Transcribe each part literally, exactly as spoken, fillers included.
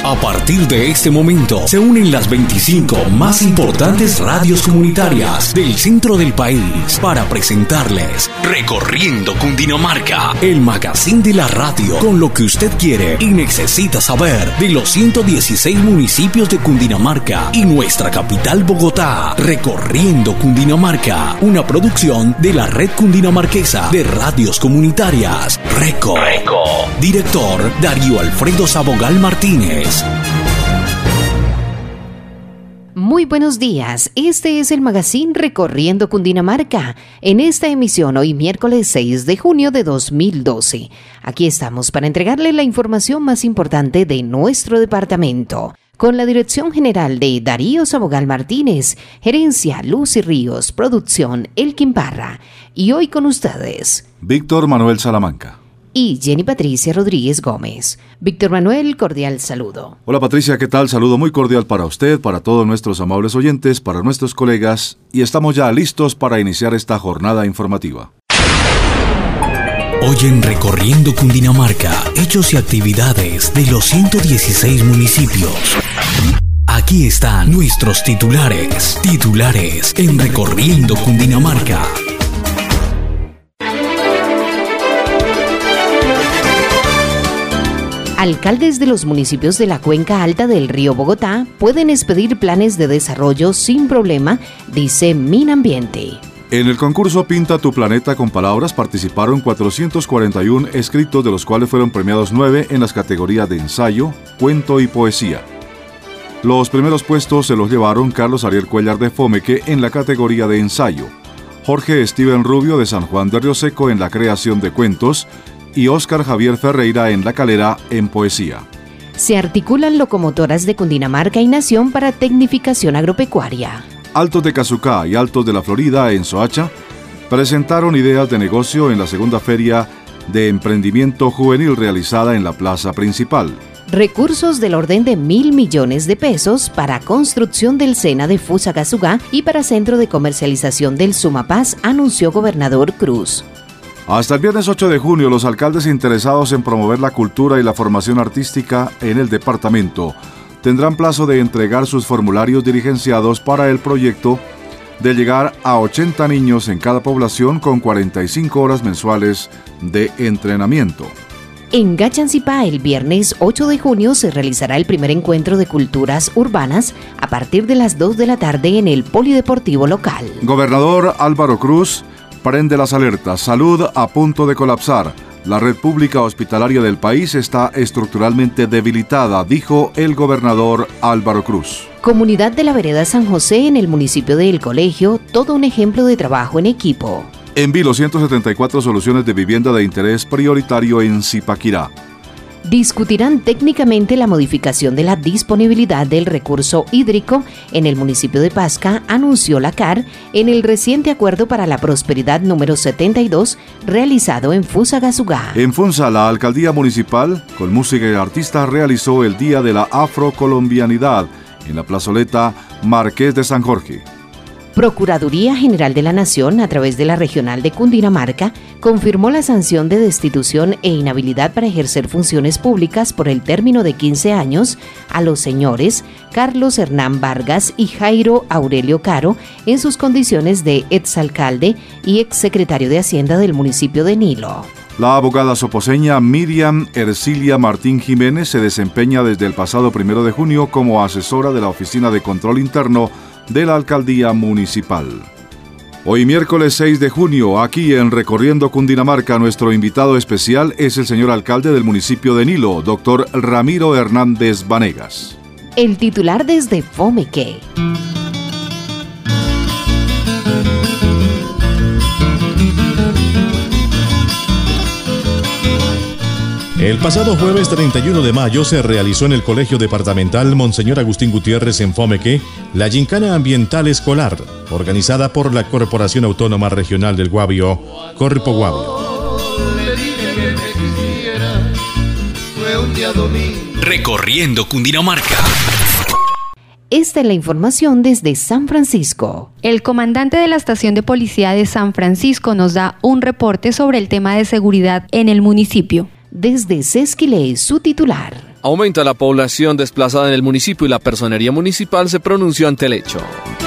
A partir de este momento se unen las veinticinco más importantes radios comunitarias del centro del país para presentarles Recorriendo Cundinamarca, el magazine de la radio con lo que usted quiere y necesita saber de los ciento dieciséis municipios de Cundinamarca y nuestra capital Bogotá. Recorriendo Cundinamarca, una producción de la Red Cundinamarquesa de Radios Comunitarias. Reco. Reco. Director Darío Alfredo Sabogal Martínez. Muy buenos días, este es el magazine Recorriendo Cundinamarca, en esta emisión hoy miércoles seis de junio de dos mil doce. Aquí estamos para entregarle la información más importante de nuestro departamento, con la dirección general de Darío Sabogal Martínez, gerencia Lucy Ríos, producción Elkin Parra, y hoy con ustedes Víctor Manuel Salamanca y Jenny Patricia Rodríguez Gómez. Víctor Manuel, cordial saludo. Hola Patricia, ¿qué tal? Saludo muy cordial para usted, para todos nuestros amables oyentes, para nuestros colegas, y estamos ya listos para iniciar esta jornada informativa. Hoy en Recorriendo Cundinamarca, hechos y actividades de los ciento dieciséis municipios. Aquí están nuestros titulares, titulares en Recorriendo Cundinamarca. Alcaldes de los municipios de la cuenca alta del río Bogotá pueden expedir planes de desarrollo sin problema, dice Minambiente. En el concurso Pinta tu Planeta con Palabras participaron cuatrocientos cuarenta y uno escritos, de los cuales fueron premiados nueve en las categorías de ensayo, cuento y poesía. Los primeros puestos se los llevaron Carlos Ariel Cuellar de Fomeque en la categoría de ensayo, Jorge Steven Rubio de San Juan de Río Seco en la creación de cuentos, y Óscar Javier Ferreira en La Calera en poesía. Se articulan locomotoras de Cundinamarca y Nación para tecnificación agropecuaria. Altos de Cazucá y Altos de la Florida en Soacha presentaron ideas de negocio en la segunda feria de emprendimiento juvenil realizada en la plaza principal. Recursos del orden de mil millones de pesos para construcción del SENA de Fusagasugá y para centro de comercialización del Sumapaz, anunció gobernador Cruz. Hasta el viernes ocho de junio, los alcaldes interesados en promover la cultura y la formación artística en el departamento tendrán plazo de entregar sus formularios diligenciados para el proyecto de llegar a ochenta niños en cada población con cuarenta y cinco horas mensuales de entrenamiento. En Gachancipá, el viernes ocho de junio se realizará el primer encuentro de culturas urbanas a partir de las dos de la tarde en el polideportivo local. Gobernador Álvaro Cruz prende las alertas. Salud a punto de colapsar. La red pública hospitalaria del país está estructuralmente debilitada, dijo el gobernador Álvaro Cruz. Comunidad de la Vereda San José en el municipio de El Colegio, todo un ejemplo de trabajo en equipo. En Vilo, ciento setenta y cuatro soluciones de vivienda de interés prioritario en Zipaquirá. Discutirán técnicamente la modificación de la disponibilidad del recurso hídrico en el municipio de Pasca, anunció la C A R en el reciente Acuerdo para la Prosperidad número setenta y dos realizado en Fusagasugá. En Funza, la alcaldía municipal, con música y artistas, realizó el Día de la Afrocolombianidad en la plazoleta Marqués de San Jorge. Procuraduría General de la Nación, a través de la Regional de Cundinamarca, confirmó la sanción de destitución e inhabilidad para ejercer funciones públicas por el término de quince años a los señores Carlos Hernán Vargas y Jairo Aurelio Caro en sus condiciones de exalcalde y exsecretario de Hacienda del municipio de Nilo. La abogada soposeña Miriam Ercilia Martín Jiménez se desempeña desde el pasado primero de junio como asesora de la Oficina de Control Interno de la Alcaldía Municipal. Hoy miércoles seis de junio, aquí en Recorriendo Cundinamarca, nuestro invitado especial es el señor alcalde del municipio de Nilo, doctor Ramiro Hernández Vanegas. El titular desde Fomeque. El pasado jueves treinta y uno de mayo se realizó en el Colegio Departamental Monseñor Agustín Gutiérrez en Fomeque la Gincana Ambiental Escolar, organizada por la Corporación Autónoma Regional del Guavio, Corpo Guavio. Recorriendo Cundinamarca. Esta es la información desde San Francisco. El comandante de la estación de policía de San Francisco nos da un reporte sobre el tema de seguridad en el municipio. Desde Sesquilé, su titular. Aumenta la población desplazada en el municipio y la personería municipal se pronunció ante el hecho.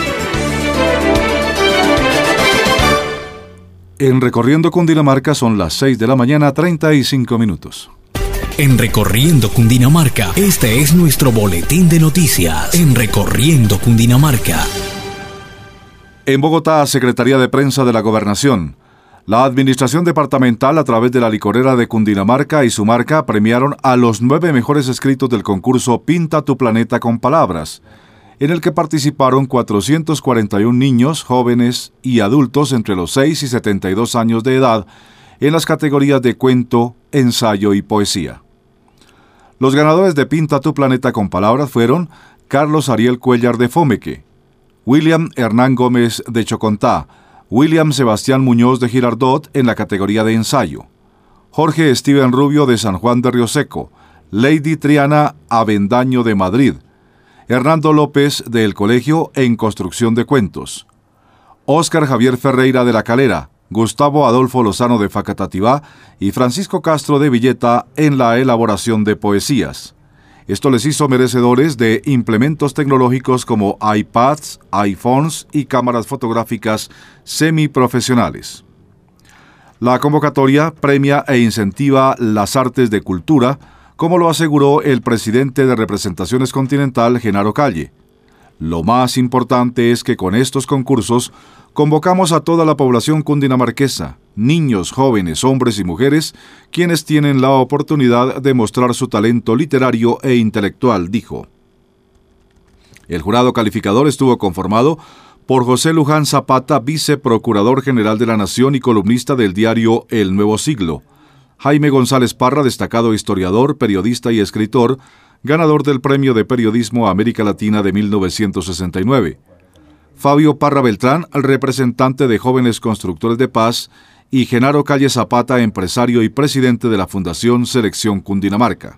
En Recorriendo Cundinamarca son las seis de la mañana, treinta y cinco minutos. En Recorriendo Cundinamarca, este es nuestro boletín de noticias. En Recorriendo Cundinamarca. En Bogotá, Secretaría de Prensa de la Gobernación. La Administración Departamental, a través de la Licorera de Cundinamarca y su marca, premiaron a los nueve mejores escritos del concurso Pinta tu Planeta con Palabras, en el que participaron cuatrocientos cuarenta y uno niños, jóvenes y adultos entre los seis y setenta y dos años de edad en las categorías de cuento, ensayo y poesía. Los ganadores de Pinta tu Planeta con Palabras fueron Carlos Ariel Cuellar de Fomeque, William Hernán Gómez de Chocontá, William Sebastián Muñoz de Girardot en la categoría de ensayo, Jorge Steven Rubio de San Juan de Río Seco, Lady Triana Avendaño de Madrid, Hernando López del Colegio en construcción de cuentos, Óscar Javier Ferreira de La Calera, Gustavo Adolfo Lozano de Facatativá y Francisco Castro de Villeta en la elaboración de poesías. Esto les hizo merecedores de implementos tecnológicos como iPads, iPhones y cámaras fotográficas semiprofesionales. La convocatoria premia e incentiva las artes de cultura, como lo aseguró el presidente de Representaciones Continental, Genaro Calle. Lo más importante es que con estos concursos convocamos a toda la población cundinamarquesa, niños, jóvenes, hombres y mujeres, quienes tienen la oportunidad de mostrar su talento literario e intelectual, dijo. El jurado calificador estuvo conformado por José Luján Zapata, viceprocurador general de la Nación y columnista del diario El Nuevo Siglo, Jaime González Parra, destacado historiador, periodista y escritor, ganador del Premio de Periodismo América Latina de mil novecientos sesenta y nueve, Fabio Parra Beltrán, representante de Jóvenes Constructores de Paz, y Genaro Calle Zapata, empresario y presidente de la Fundación Selección Cundinamarca.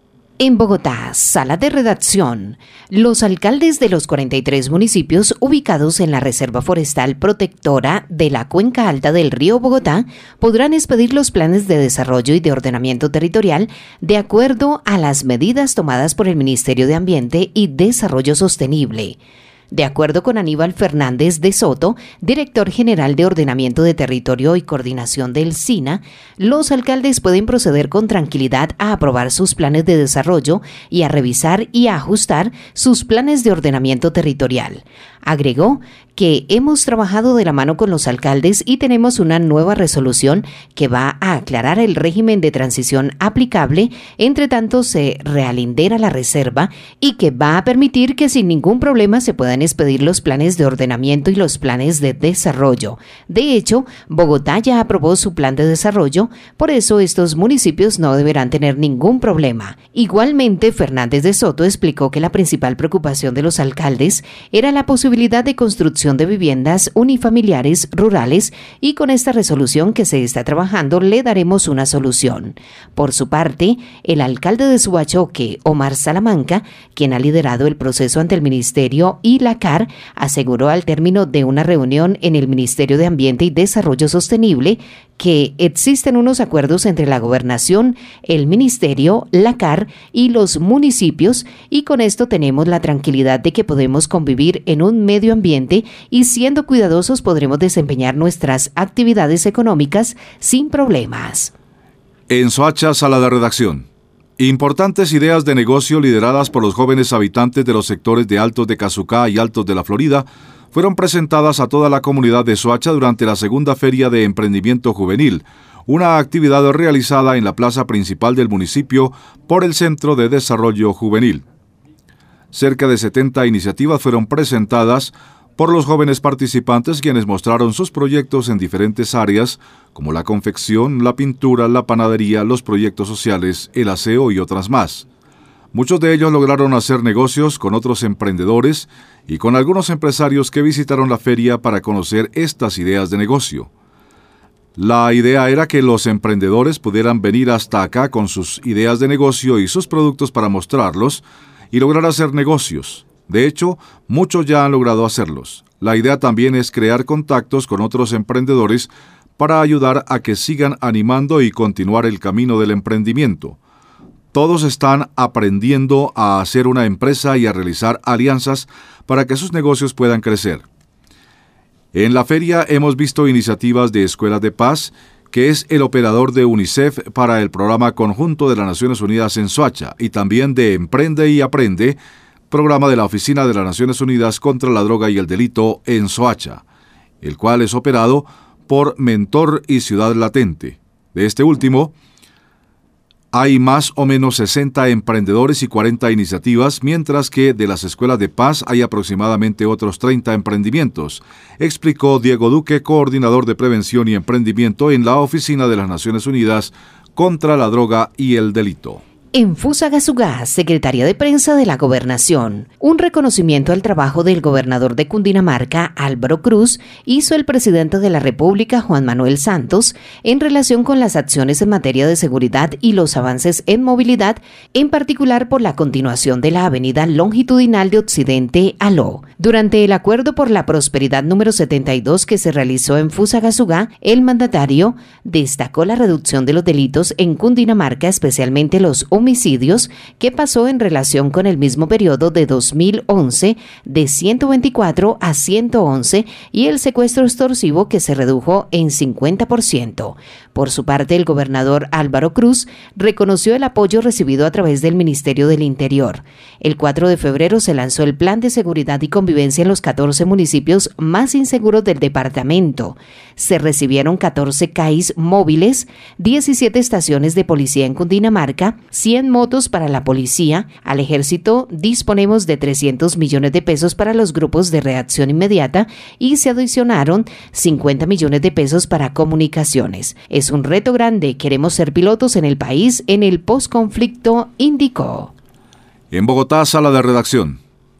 En Bogotá, sala de redacción. Los alcaldes de los cuarenta y tres municipios ubicados en la Reserva Forestal Protectora de la Cuenca Alta del Río Bogotá podrán expedir los planes de desarrollo y de ordenamiento territorial de acuerdo a las medidas tomadas por el Ministerio de Ambiente y Desarrollo Sostenible. De acuerdo con Aníbal Fernández de Soto, director general de Ordenamiento de Territorio y Coordinación del SINA, los alcaldes pueden proceder con tranquilidad a aprobar sus planes de desarrollo y a revisar y a ajustar sus planes de ordenamiento territorial. Agregó que hemos trabajado de la mano con los alcaldes y tenemos una nueva resolución que va a aclarar el régimen de transición aplicable, entre tanto se realindera la reserva, y que va a permitir que sin ningún problema se puedan expedir los planes de ordenamiento y los planes de desarrollo. De hecho, Bogotá ya aprobó su plan de desarrollo, por eso estos municipios no deberán tener ningún problema. Igualmente, Fernández de Soto explicó que la principal preocupación de los alcaldes era la posibilidad de construcción de viviendas unifamiliares rurales, y con esta resolución que se está trabajando le daremos una solución. Por su parte, el alcalde de Subachoque, Omar Salamanca, quien ha liderado el proceso ante el Ministerio y la C A R, aseguró al término de una reunión en el Ministerio de Ambiente y Desarrollo Sostenible que existen unos acuerdos entre la Gobernación, el Ministerio, la C A R y los municipios, y con esto tenemos la tranquilidad de que podemos convivir en un medio ambiente y siendo cuidadosos podremos desempeñar nuestras actividades económicas sin problemas. En Soacha, sala de redacción. Importantes ideas de negocio lideradas por los jóvenes habitantes de los sectores de Altos de Cazucá y Altos de la Florida fueron presentadas a toda la comunidad de Soacha durante la segunda Feria de Emprendimiento Juvenil, una actividad realizada en la plaza principal del municipio por el Centro de Desarrollo Juvenil. Cerca de setenta iniciativas fueron presentadas por los jóvenes participantes, quienes mostraron sus proyectos en diferentes áreas, como la confección, la pintura, la panadería, los proyectos sociales, el aseo y otras más. Muchos de ellos lograron hacer negocios con otros emprendedores y con algunos empresarios que visitaron la feria para conocer estas ideas de negocio. La idea era que los emprendedores pudieran venir hasta acá con sus ideas de negocio y sus productos para mostrarlos y lograr hacer negocios. De hecho, muchos ya han logrado hacerlos. La idea también es crear contactos con otros emprendedores para ayudar a que sigan animando y continuar el camino del emprendimiento. Todos están aprendiendo a hacer una empresa y a realizar alianzas para que sus negocios puedan crecer. En la feria hemos visto iniciativas de Escuelas de Paz, que es el operador de UNICEF para el Programa Conjunto de las Naciones Unidas en Soacha, y también de Emprende y Aprende, programa de la Oficina de las Naciones Unidas contra la Droga y el Delito en Soacha, el cual es operado por Mentor y Ciudad Latente. De este último, hay más o menos sesenta emprendedores y cuarenta iniciativas, mientras que de las escuelas de paz hay aproximadamente otros treinta emprendimientos, explicó Diego Duque, coordinador de prevención y emprendimiento en la Oficina de las Naciones Unidas contra la Droga y el Delito. En Fusagasugá, Secretaría de Prensa de la Gobernación, un reconocimiento al trabajo del gobernador de Cundinamarca, Álvaro Cruz, hizo el presidente de la República, Juan Manuel Santos, en relación con las acciones en materia de seguridad y los avances en movilidad, en particular por la continuación de la avenida longitudinal de Occidente a Ló. Durante el Acuerdo por la Prosperidad número setenta y dos que se realizó en Fusagasugá, el mandatario destacó la reducción de los delitos en Cundinamarca, especialmente los homicidios, que pasó en relación con el mismo periodo de dos mil once de ciento veinticuatro a ciento once y el secuestro extorsivo, que se redujo en cincuenta por ciento. Por su parte, el gobernador Álvaro Cruz reconoció el apoyo recibido a través del Ministerio del Interior. El cuatro de febrero se lanzó el Plan de Seguridad y Convivencia en los catorce municipios más inseguros del departamento. Se recibieron catorce C A Is móviles, diecisiete estaciones de policía en Cundinamarca, cien motos para la policía. Al ejército disponemos de trescientos millones de pesos para los grupos de reacción inmediata y se adicionaron cincuenta millones de pesos para comunicaciones. Es un reto grande, queremos ser pilotos en el país en el posconflicto, indicó. En Bogotá, sala de redacción.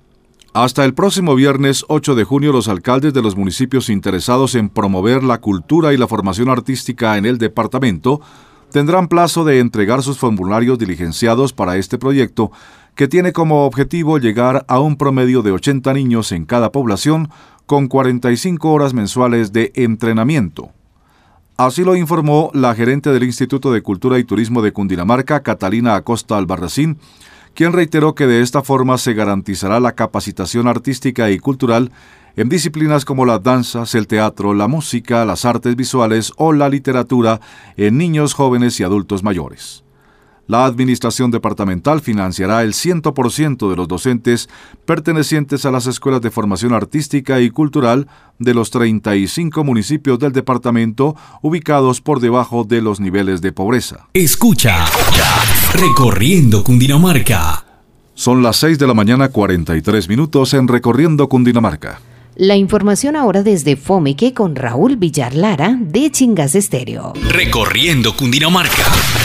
Hasta el próximo viernes ocho de junio, los alcaldes de los municipios interesados en promover la cultura y la formación artística en el departamento tendrán plazo de entregar sus formularios diligenciados para este proyecto, que tiene como objetivo llegar a un promedio de ochenta niños en cada población con cuarenta y cinco horas mensuales de entrenamiento. Así lo informó la gerente del Instituto de Cultura y Turismo de Cundinamarca, Catalina Acosta Albarracín, quien reiteró que de esta forma se garantizará la capacitación artística y cultural en disciplinas como las danzas, el teatro, la música, las artes visuales o la literatura en niños, jóvenes y adultos mayores. La administración departamental financiará el cien por ciento de los docentes pertenecientes a las escuelas de formación artística y cultural de los treinta y cinco municipios del departamento ubicados por debajo de los niveles de pobreza. Escucha, Recorriendo Cundinamarca. Son las seis de la mañana, cuarenta y tres minutos en Recorriendo Cundinamarca. La información ahora desde Fomeque con Raúl Villar Lara de Chingas Estéreo. Recorriendo Cundinamarca.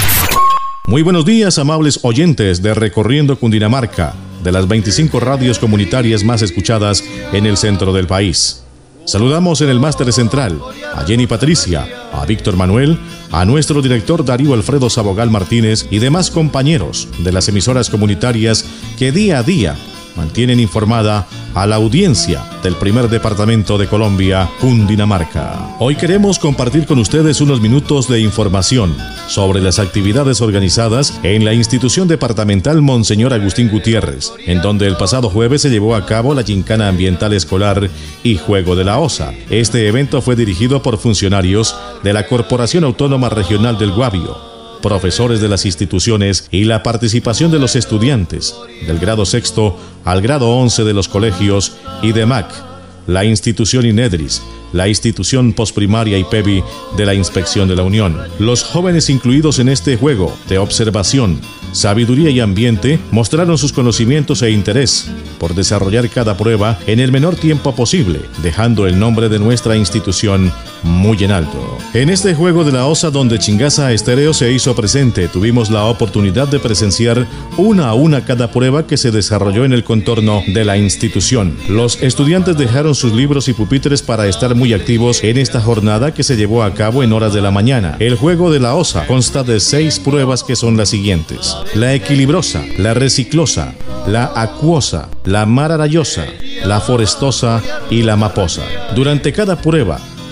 Muy buenos días, amables oyentes de Recorriendo Cundinamarca, de las veinticinco radios comunitarias más escuchadas en el centro del país. Saludamos en el máster central a Jenny Patricia, a Víctor Manuel, a nuestro director Darío Alfredo Sabogal Martínez y demás compañeros de las emisoras comunitarias que día a día mantienen informada a la audiencia del primer departamento de Colombia, Cundinamarca. Hoy queremos compartir con ustedes unos minutos de información sobre las actividades organizadas en la institución departamental Monseñor Agustín Gutiérrez, en donde el pasado jueves se llevó a cabo la Gincana Ambiental Escolar y Juego de la Osa. Este evento fue dirigido por funcionarios de la Corporación Autónoma Regional del Guavio, profesores de las instituciones y la participación de los estudiantes del grado sexto al grado once de los colegios y de M A C, la institución INEDRIS, la institución posprimaria y P E B I de la Inspección de la Unión. Los jóvenes incluidos en este juego de observación, sabiduría y ambiente mostraron sus conocimientos e interés por desarrollar cada prueba en el menor tiempo posible, dejando el nombre de nuestra institución muy en alto. En este juego de la Osa, donde Chingaza Estéreo se hizo presente, tuvimos la oportunidad de presenciar una a una cada prueba que se desarrolló en el contorno de la institución. Los estudiantes dejaron sus libros y pupitres para estar muy activos en esta jornada que se llevó a cabo en horas de la mañana. El juego de la Osa consta de seis pruebas que son las siguientes: la equilibrosa, la reciclosa, la acuosa, la mararayosa, la forestosa y la maposa. Durante cada prueba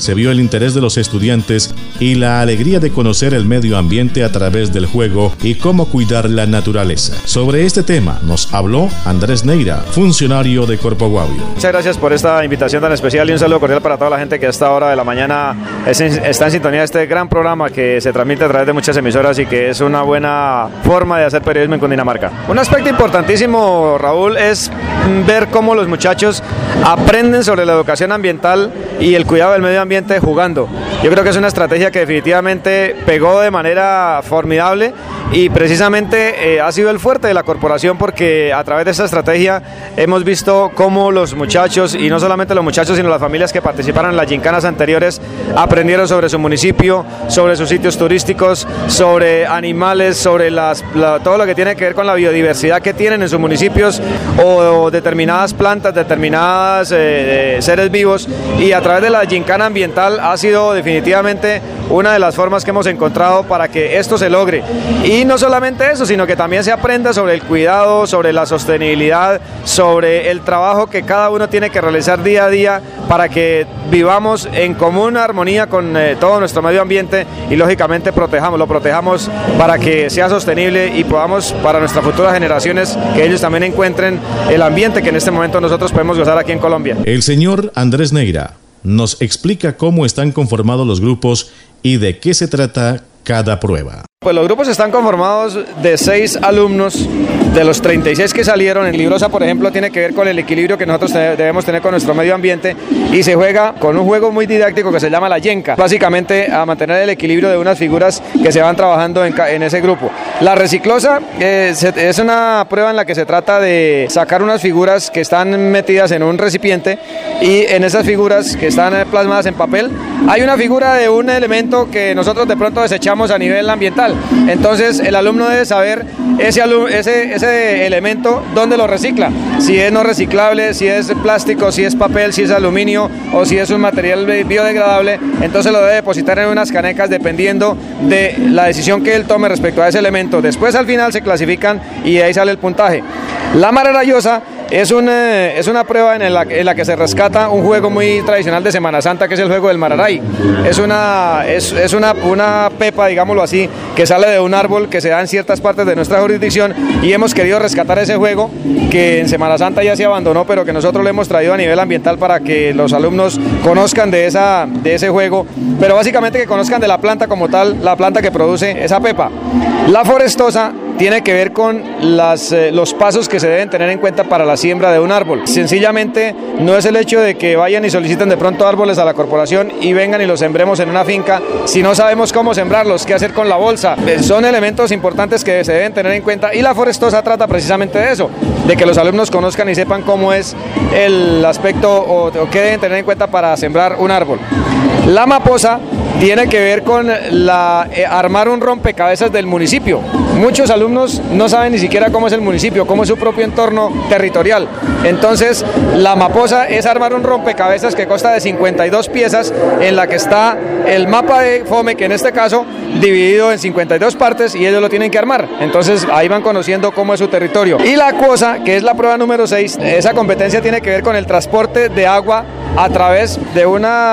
se vio el interés de los estudiantes y la alegría de conocer el medio ambiente a través del juego y cómo cuidar la naturaleza. Sobre este tema nos habló Andrés Neira, funcionario de Corpo Guavio. Muchas gracias por esta invitación tan especial y un saludo cordial para toda la gente que a esta hora de la mañana es en, está en sintonía de este gran programa que se transmite a través de muchas emisoras y que es una buena forma de hacer periodismo en Cundinamarca. Un aspecto importantísimo, Raúl, es ver cómo los muchachos aprenden sobre la educación ambiental y el cuidado del medio ambiente jugando. Yo creo que es una estrategia que definitivamente pegó de manera formidable y precisamente eh, ha sido el fuerte de la corporación, porque a través de esta estrategia hemos visto cómo los muchachos, y no solamente los muchachos sino las familias que participaron en las gincanas anteriores, aprendieron sobre su municipio, sobre sus sitios turísticos, sobre animales, sobre las, la, todo lo que tiene que ver con la biodiversidad que tienen en sus municipios o, o determinadas plantas, determinadas eh, seres vivos, y a través de la gincana ambiental ha sido definitivamente una de las formas que hemos encontrado para que esto se logre. Y no solamente eso, sino que también se aprenda sobre el cuidado, sobre la sostenibilidad, sobre el trabajo que cada uno tiene que realizar día a día para que vivamos en común armonía con eh, todo nuestro medio ambiente y lógicamente protejamos, lo protejamos para que sea sostenible y podamos para nuestras futuras generaciones que ellos también encuentren el ambiente que en este momento nosotros podemos gozar aquí en Colombia. El señor Andrés Neira nos explica cómo están conformados los grupos y de qué se trata cada prueba. Pues los grupos están conformados de seis alumnos de los treinta y seis que salieron. En Librosa, por ejemplo, tiene que ver con el equilibrio que nosotros debemos tener con nuestro medio ambiente y se juega con un juego muy didáctico que se llama la yenca, básicamente a mantener el equilibrio de unas figuras que se van trabajando en, en ese grupo. La reciclosa eh, se, es una prueba en la que se trata de sacar unas figuras que están metidas en un recipiente y en esas figuras que están plasmadas en papel hay una figura de un elemento que nosotros de pronto desechamos a nivel ambiental. Entonces el alumno debe saber ese, ese, ese elemento dónde lo recicla, si es no reciclable, si es plástico, si es papel, si es aluminio o si es un material biodegradable. Entonces lo debe depositar en unas canecas dependiendo de la decisión que él tome respecto a ese elemento. Después al final se clasifican y ahí sale el puntaje. La mararayosa es una, es una prueba en la, en la que se rescata un juego muy tradicional de Semana Santa, que es el juego del mararay. Es una, es, es una, una pepa, digámoslo así, que sale de un árbol que se da en ciertas partes de nuestra jurisdicción y hemos querido rescatar ese juego que en Semana Santa ya se abandonó, pero que nosotros lo hemos traído a nivel ambiental para que los alumnos conozcan de, esa, de ese juego, pero básicamente que conozcan de la planta como tal, la planta que produce esa pepa. La forestosa tiene que ver con las, eh, los pasos que se deben tener en cuenta para la siembra de un árbol. Sencillamente no es el hecho de que vayan y soliciten de pronto árboles a la corporación y vengan y los sembremos en una finca si no sabemos cómo sembrarlos, qué hacer con la bolsa. Eh, son elementos importantes que se deben tener en cuenta y la forestosa trata precisamente de eso, de que los alumnos conozcan y sepan cómo es el aspecto o, o qué deben tener en cuenta para sembrar un árbol. La maposa tiene que ver con la, eh, armar un rompecabezas del municipio. Muchos alumnos no saben ni siquiera cómo es el municipio, cómo es su propio entorno territorial. Entonces, la maposa es armar un rompecabezas que consta de cincuenta y dos piezas, en la que está el mapa de FOME, que en este caso dividido en cincuenta y dos partes, y ellos lo tienen que armar. Entonces, ahí van conociendo cómo es su territorio. Y la acuosa, que es la prueba número seis, esa competencia tiene que ver con el transporte de agua a través de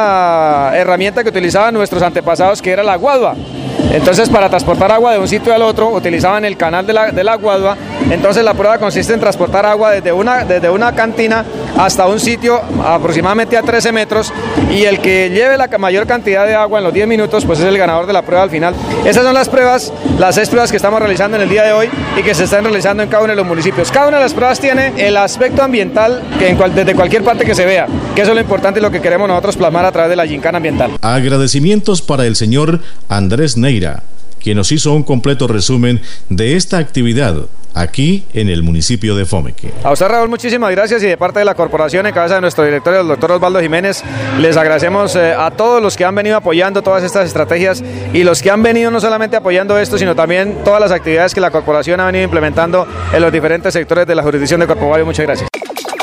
una herramienta que utilizaban nuestros antepasados, que era la guadua. Entonces, para transportar agua de un sitio al otro utilizaban el canal de la, de la guadua. Entonces la prueba consiste en transportar agua desde una, desde una cantina hasta un sitio aproximadamente a trece metros, y el que lleve la mayor cantidad de agua en los diez minutos pues es el ganador de la prueba al final. Esas son las pruebas, las seis pruebas que estamos realizando en el día de hoy y que se están realizando en cada uno de los municipios. Cada una de las pruebas tiene el aspecto ambiental que en cual, desde cualquier parte que se vea, que eso es lo importante y lo que queremos nosotros plasmar a través de la gincana ambiental. Agradecimientos para el señor Andrés Neira, quien nos hizo un completo resumen de esta actividad aquí en el municipio de Fomeque. A usted, Raúl, muchísimas gracias, y de parte de la corporación, en cabeza de nuestro director, el doctor Osvaldo Jiménez, les agradecemos eh, a todos los que han venido apoyando todas estas estrategias y los que han venido no solamente apoyando esto, sino también todas las actividades que la corporación ha venido implementando en los diferentes sectores de la jurisdicción de Corpo Guavio. Muchas gracias.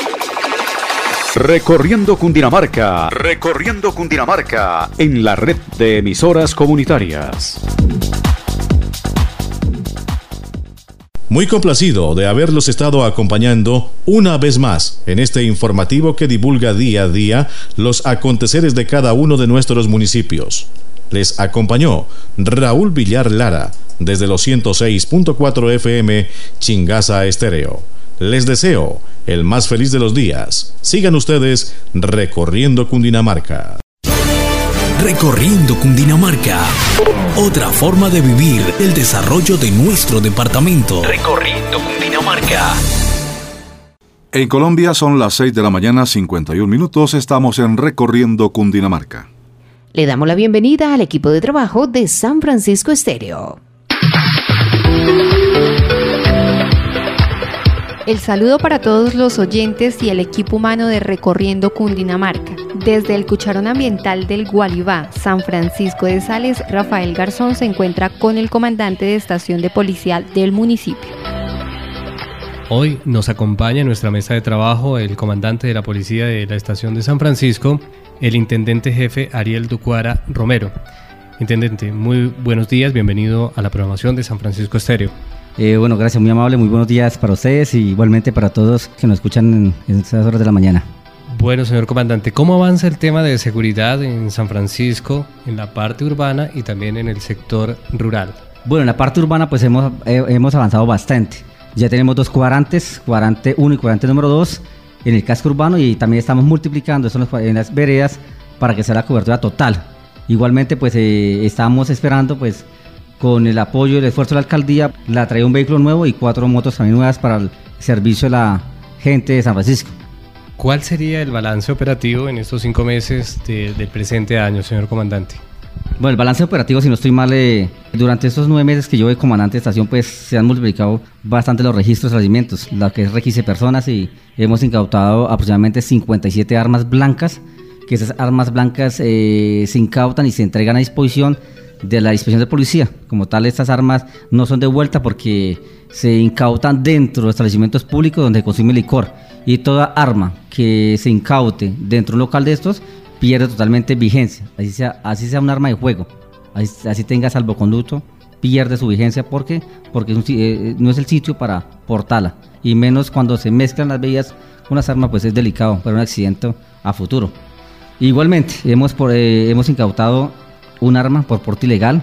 Recorriendo Cundinamarca, recorriendo Cundinamarca en la red de emisoras comunitarias. Muy complacido de haberlos estado acompañando una vez más en este informativo que divulga día a día los aconteceres de cada uno de nuestros municipios. Les acompañó Raúl Villar Lara desde los ciento seis punto cuatro F M Chingaza Estéreo. Les deseo el más feliz de los días. Sigan ustedes recorriendo Cundinamarca. Recorriendo Cundinamarca. Otra forma de vivir el desarrollo de nuestro departamento. Recorriendo Cundinamarca. En Colombia son las seis de la mañana, cincuenta y un minutos. Estamos en Recorriendo Cundinamarca. Le damos la bienvenida al equipo de trabajo de San Francisco Estéreo. El saludo para todos los oyentes y el equipo humano de Recorriendo Cundinamarca. Desde el Cucharón Ambiental del Gualibá, San Francisco de Sales, Rafael Garzón se encuentra con el comandante de estación de policía del municipio. Hoy nos acompaña en nuestra mesa de trabajo el comandante de la policía de la estación de San Francisco, el intendente jefe Ariel Ducuara Romero. Intendente, muy buenos días, bienvenido a la programación de San Francisco Estéreo. Eh, bueno, gracias, muy amable, muy buenos días para ustedes y igualmente para todos que nos escuchan en, en estas horas de la mañana. Bueno, señor comandante, ¿cómo avanza el tema de seguridad en San Francisco, en la parte urbana y también en el sector rural? Bueno, en la parte urbana pues hemos, eh, hemos avanzado bastante. Ya tenemos dos cuadrantes, cuadrante uno y cuadrante número dos en el casco urbano y también estamos multiplicando eso en las veredas para que sea la cobertura total. Igualmente pues eh, estamos esperando pues con el apoyo y el esfuerzo de la alcaldía, la trae un vehículo nuevo y cuatro motos también nuevas para el servicio de la gente de San Francisco. ¿Cuál sería el balance operativo en estos cinco meses de, del presente año, señor comandante? Bueno, el balance operativo, si no estoy mal, eh, durante estos nueve meses que yo soy comandante de estación, pues se han multiplicado bastante los registros de alimentos, lo que es requise personas, y hemos incautado aproximadamente cincuenta y siete armas blancas, que esas armas blancas eh, se incautan y se entregan a disposición de la disposición de policía. Como tal, estas armas no son devueltas porque se incautan dentro de establecimientos públicos donde se consume licor, y toda arma que se incaute dentro de un local de estos pierde totalmente vigencia, así sea, así sea un arma de juego, así, así tenga salvoconducto, pierde su vigencia. ¿Por qué? Porque es un, eh, no es el sitio para portarla, y menos cuando se mezclan las bebidas con las armas, pues es delicado para un accidente a futuro. Igualmente hemos, por, eh, hemos incautado un arma por porte ilegal.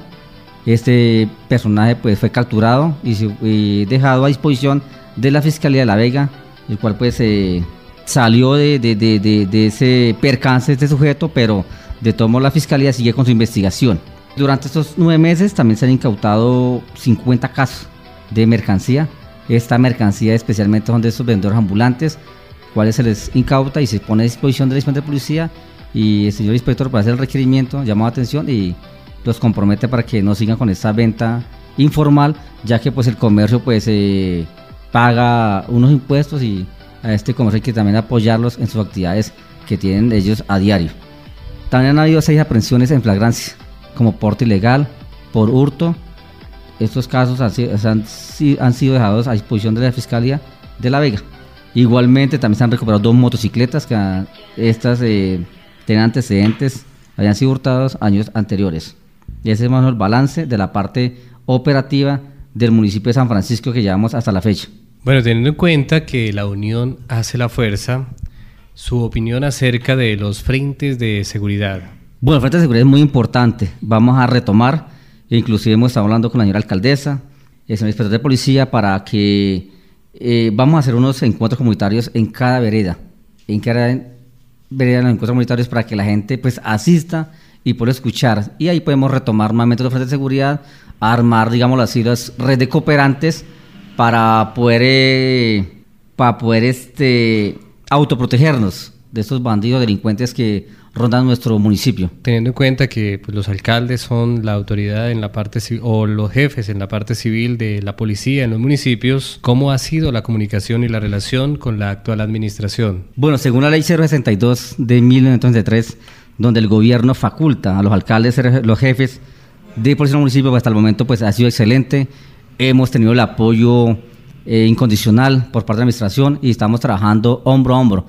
Este personaje pues fue capturado y, y dejado a disposición de la Fiscalía de La Vega, el cual pues eh, salió de, de, de, de, de ese percance de este sujeto, pero de todo modo la Fiscalía sigue con su investigación. Durante estos nueve meses también se han incautado cincuenta casos de mercancía. Esta mercancía especialmente son de estos vendedores ambulantes, cuales se les incauta y se pone a disposición de la inspección de policía, y el señor inspector para hacer el requerimiento llamó la atención y los compromete para que no sigan con esta venta informal, ya que pues el comercio pues eh, paga unos impuestos, y a este comercio hay que también apoyarlos en sus actividades que tienen ellos a diario. También han habido seis aprehensiones en flagrancia, como porte ilegal, por hurto. Estos casos han, han, han sido dejados a disposición de la Fiscalía de La Vega. Igualmente también se han recuperado dos motocicletas que estas eh, tienen antecedentes, habían sido hurtados años anteriores. Y ese es más o menos el balance de la parte operativa del municipio de San Francisco que llevamos hasta la fecha. Bueno, teniendo en cuenta que la unión hace la fuerza, su opinión acerca de los frentes de seguridad. Bueno, el frente de seguridad es muy importante. Vamos a retomar, inclusive hemos estado hablando con la señora alcaldesa, el señor inspector de policía, para que eh, vamos a hacer unos encuentros comunitarios en cada vereda, en cada vereda los encuentros comunitarios, para que la gente pues asista y pueda escuchar, y ahí podemos retomar nuevamente los frentes de seguridad, armar, digamos así, las redes de cooperantes para poder eh, para poder este autoprotegernos de estos bandidos delincuentes que rondan nuestro municipio. Teniendo en cuenta que pues, los alcaldes son la autoridad en la parte civil, o los jefes en la parte civil de la policía en los municipios, ¿cómo ha sido la comunicación y la relación con la actual administración? Bueno, según la ley cero sesenta y dos de mil novecientos noventa y tres, donde el gobierno faculta a los alcaldes, los jefes de policía del municipio, pues hasta el momento pues ha sido excelente. Hemos tenido el apoyo eh, incondicional por parte de la administración y estamos trabajando hombro a hombro.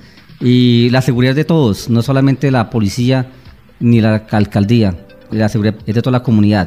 Y la seguridad es de todos, no solamente la policía ni la alcaldía, la seguridad es de toda la comunidad.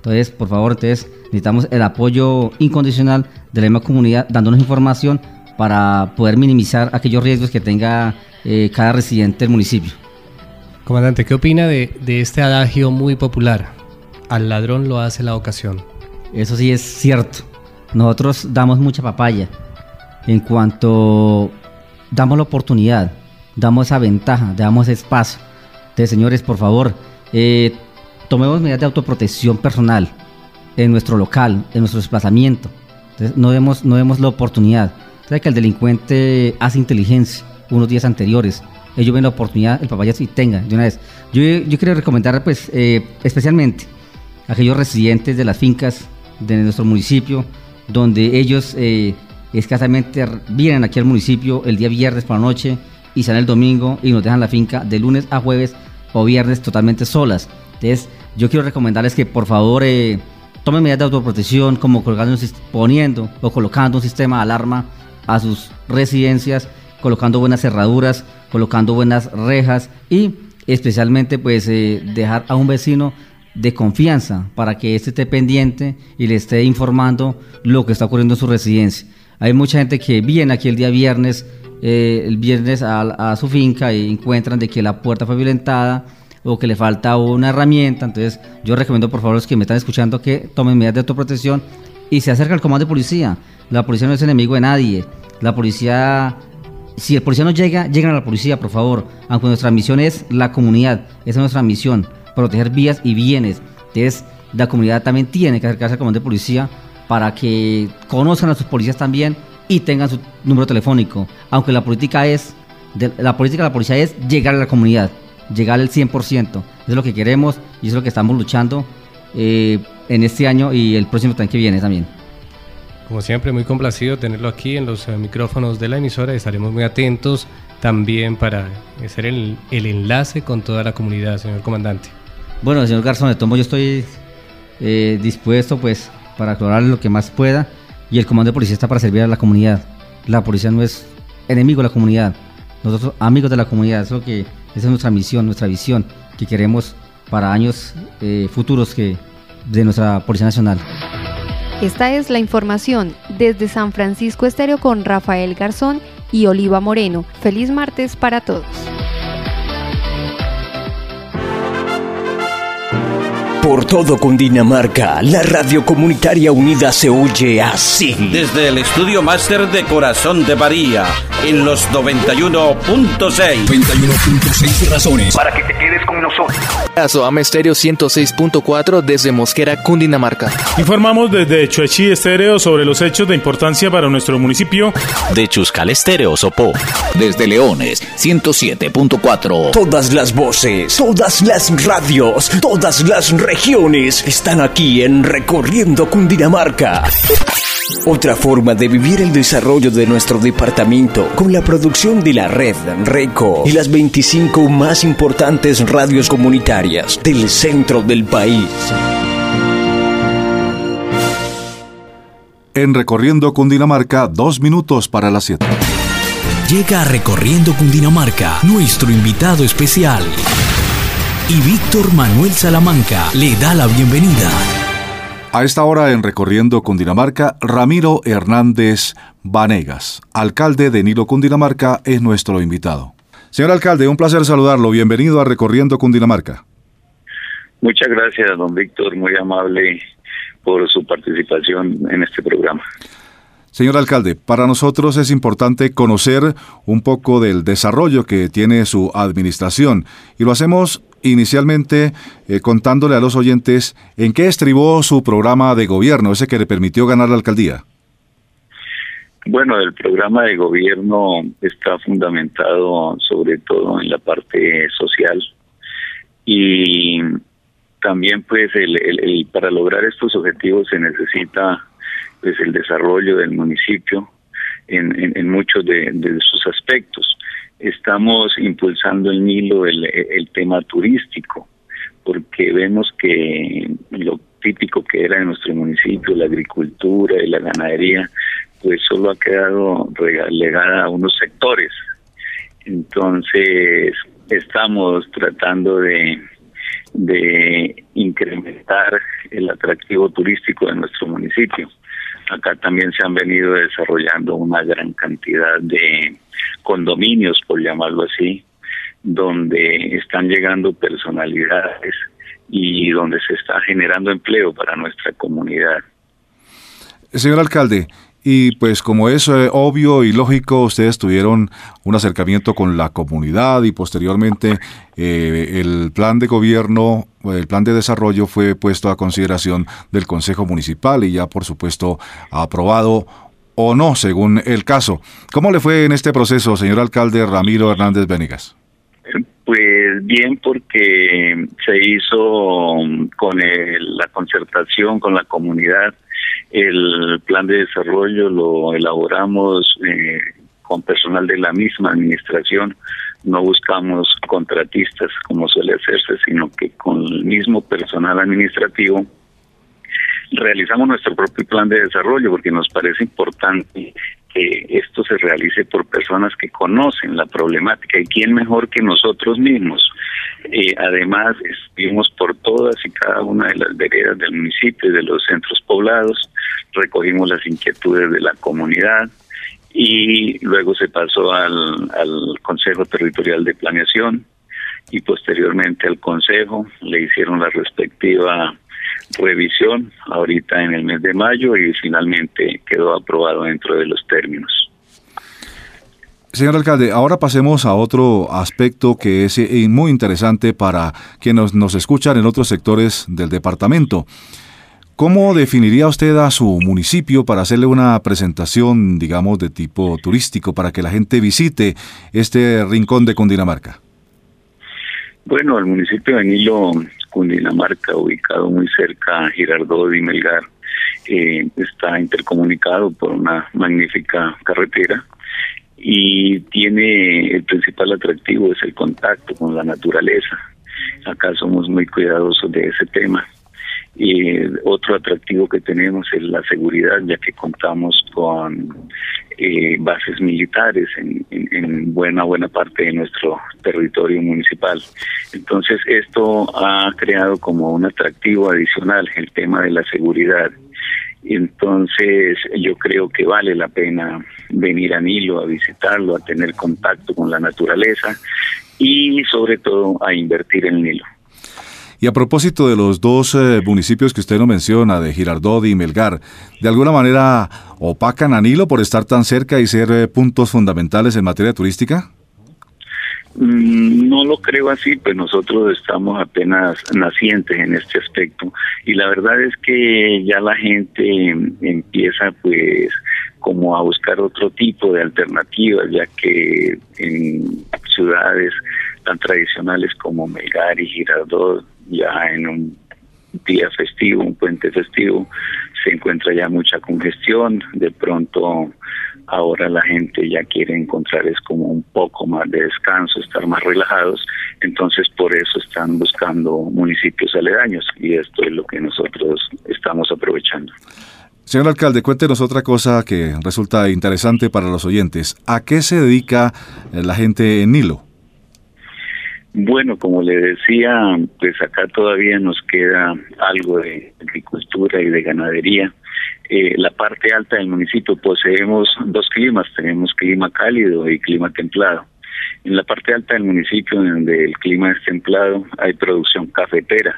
Entonces, por favor, entonces necesitamos el apoyo incondicional de la misma comunidad, dándonos información para poder minimizar aquellos riesgos que tenga eh, cada residente del municipio. Comandante, ¿qué opina de, de este adagio muy popular? Al ladrón lo hace la ocasión. Eso sí es cierto. Nosotros damos mucha papaya en cuanto damos la oportunidad, damos esa ventaja, damos ese espacio. Entonces, señores, por favor, eh, tomemos medidas de autoprotección personal en nuestro local, en nuestro desplazamiento. Entonces, no vemos, no vemos la oportunidad. Sabe que el delincuente hace inteligencia unos días anteriores. Ellos ven la oportunidad, el papayazo y tenga de una vez. Yo, yo quiero recomendar, pues, eh, especialmente a aquellos residentes de las fincas de nuestro municipio, donde ellos eh, escasamente vienen aquí al municipio el día viernes por la noche y salen el domingo y nos dejan la finca de lunes a jueves o viernes totalmente solas. Entonces, yo quiero recomendarles que por favor eh, tomen medidas de autoprotección, como colgando, poniendo o colocando un sistema de alarma a sus residencias, colocando buenas cerraduras, colocando buenas rejas y especialmente pues eh, dejar a un vecino de confianza para que éste esté pendiente y le esté informando lo que está ocurriendo en su residencia. Hay mucha gente que viene aquí el día viernes, eh, el viernes a, a su finca y encuentran de que la puerta fue violentada o que le falta una herramienta. Entonces yo recomiendo por favor a los que me están escuchando que tomen medidas de autoprotección y se acerquen al comando de policía. La policía no es enemigo de nadie. La policía, si el policía no llega, llegan a la policía, por favor. Aunque nuestra misión es la comunidad, esa es nuestra misión, proteger vías y bienes. Entonces la comunidad también tiene que acercarse al comando de policía para que conozcan a sus policías también y tengan su número telefónico. Aunque la política es, de, la política de la policía es llegar a la comunidad, llegar al cien por ciento. Eso es lo que queremos y eso es lo que estamos luchando eh, en este año y el próximo año que viene también. Como siempre, muy complacido tenerlo aquí en los eh, micrófonos de la emisora. Estaremos muy atentos también para hacer el, el enlace con toda la comunidad, señor comandante. Bueno, señor Garzón, de tomo yo estoy eh, dispuesto pues para aclarar lo que más pueda y el comando de policía está para servir a la comunidad. La policía no es enemigo de la comunidad, nosotros amigos de la comunidad. Eso es lo que, esa es nuestra misión, nuestra visión que queremos para años eh, futuros que de nuestra Policía Nacional. Esta es la información desde San Francisco Estéreo con Rafael Garzón y Oliva Moreno. Feliz martes para todos. Por todo Cundinamarca, la radio comunitaria unida se oye así. Desde el estudio máster de Corazón de María, en los noventa y uno punto seis. noventa y uno punto seis razones para que te quedes con nosotros. Soama Estéreo ciento seis punto cuatro desde Mosquera, Cundinamarca. Informamos desde Chuechi Estéreo sobre los hechos de importancia para nuestro municipio. De Chuscal Estéreo Sopó. Desde Leones, ciento siete punto cuatro. Todas las voces, todas las radios, todas las regiones están aquí en Recorriendo Cundinamarca. Otra forma de vivir el desarrollo de nuestro departamento con la producción de la red RECO y las veinticinco más importantes radios comunitarias del centro del país. En Recorriendo Cundinamarca, dos minutos para las siete. Llega a Recorriendo Cundinamarca nuestro invitado especial. Y Víctor Manuel Salamanca le da la bienvenida. A esta hora en Recorriendo Cundinamarca, Ramiro Hernández Vanegas, alcalde de Nilo, Cundinamarca, es nuestro invitado. Señor alcalde, un placer saludarlo. Bienvenido a Recorriendo Cundinamarca. Muchas gracias, don Víctor, muy amable por su participación en este programa. Señor alcalde, para nosotros es importante conocer un poco del desarrollo que tiene su administración y lo hacemos inicialmente eh, contándole a los oyentes en qué estribó su programa de gobierno, ese que le permitió ganar la alcaldía. Bueno, el programa de gobierno está fundamentado sobre todo en la parte social y también pues el, el, el, para lograr estos objetivos se necesita pues el desarrollo del municipio en, en, en muchos de, de sus aspectos. Estamos impulsando en Nilo el, el tema turístico, porque vemos que lo típico que era en nuestro municipio, la agricultura y la ganadería, pues solo ha quedado relegada a unos sectores. Entonces, estamos tratando de, de incrementar el atractivo turístico de nuestro municipio. Acá también se han venido desarrollando una gran cantidad de condominios, por llamarlo así, donde están llegando personalidades y donde se está generando empleo para nuestra comunidad. Señor alcalde, y pues como es eh, obvio y lógico, ustedes tuvieron un acercamiento con la comunidad y posteriormente eh, el plan de gobierno, el plan de desarrollo fue puesto a consideración del Consejo Municipal y ya por supuesto aprobado o no, según el caso. ¿Cómo le fue en este proceso, señor alcalde Ramiro Hernández Venegas? Pues bien, porque se hizo con el, la concertación con la comunidad. El plan de desarrollo lo elaboramos eh, con personal de la misma administración. No buscamos contratistas como suele hacerse, sino que con el mismo personal administrativo realizamos nuestro propio plan de desarrollo, porque nos parece importante que esto se realice por personas que conocen la problemática, y quién mejor que nosotros mismos. Eh, además, estuvimos por todas y cada una de las veredas del municipio y de los centros poblados, recogimos las inquietudes de la comunidad y luego se pasó al, al Consejo Territorial de Planeación y posteriormente al Consejo. Le hicieron la respectiva revisión ahorita en el mes de mayo y finalmente quedó aprobado dentro de los términos. Señor alcalde, ahora pasemos a otro aspecto que es eh, muy interesante para quienes nos escuchan en otros sectores del departamento. ¿Cómo definiría usted a su municipio para hacerle una presentación, digamos, de tipo turístico para que la gente visite este rincón de Cundinamarca? Bueno, el municipio de Nilo, Cundinamarca, ubicado muy cerca a Girardot y Melgar, eh, está intercomunicado por una magnífica carretera y tiene el principal atractivo es el contacto con la naturaleza. Acá somos muy cuidadosos de ese tema. Y otro atractivo que tenemos es la seguridad, ya que contamos con eh, bases militares en, en, en buena buena parte de nuestro territorio municipal. Entonces esto ha creado como un atractivo adicional el tema de la seguridad. Entonces yo creo que vale la pena venir a Nilo a visitarlo, a tener contacto con la naturaleza y sobre todo a invertir en Nilo. Y a propósito de los dos eh, municipios que usted nos menciona, de Girardot y Melgar, ¿de alguna manera opacan a Nilo por estar tan cerca y ser eh, puntos fundamentales en materia turística? Mm, no lo creo así, pues nosotros estamos apenas nacientes en este aspecto y la verdad es que ya la gente empieza pues como a buscar otro tipo de alternativas, ya que en ciudades tan tradicionales como Melgar y Girardot, ya en un día festivo, un puente festivo, se encuentra ya mucha congestión. De pronto ahora la gente ya quiere encontrar es como un poco más de descanso, estar más relajados, entonces por eso están buscando municipios aledaños y esto es lo que nosotros estamos aprovechando. Señor alcalde, cuéntenos otra cosa que resulta interesante para los oyentes. ¿A qué se dedica la gente en Nilo? Bueno, como le decía, pues acá todavía nos queda algo de agricultura y de ganadería. Eh, la parte alta del municipio poseemos dos climas, tenemos clima cálido y clima templado. En la parte alta del municipio, donde el clima es templado, hay producción cafetera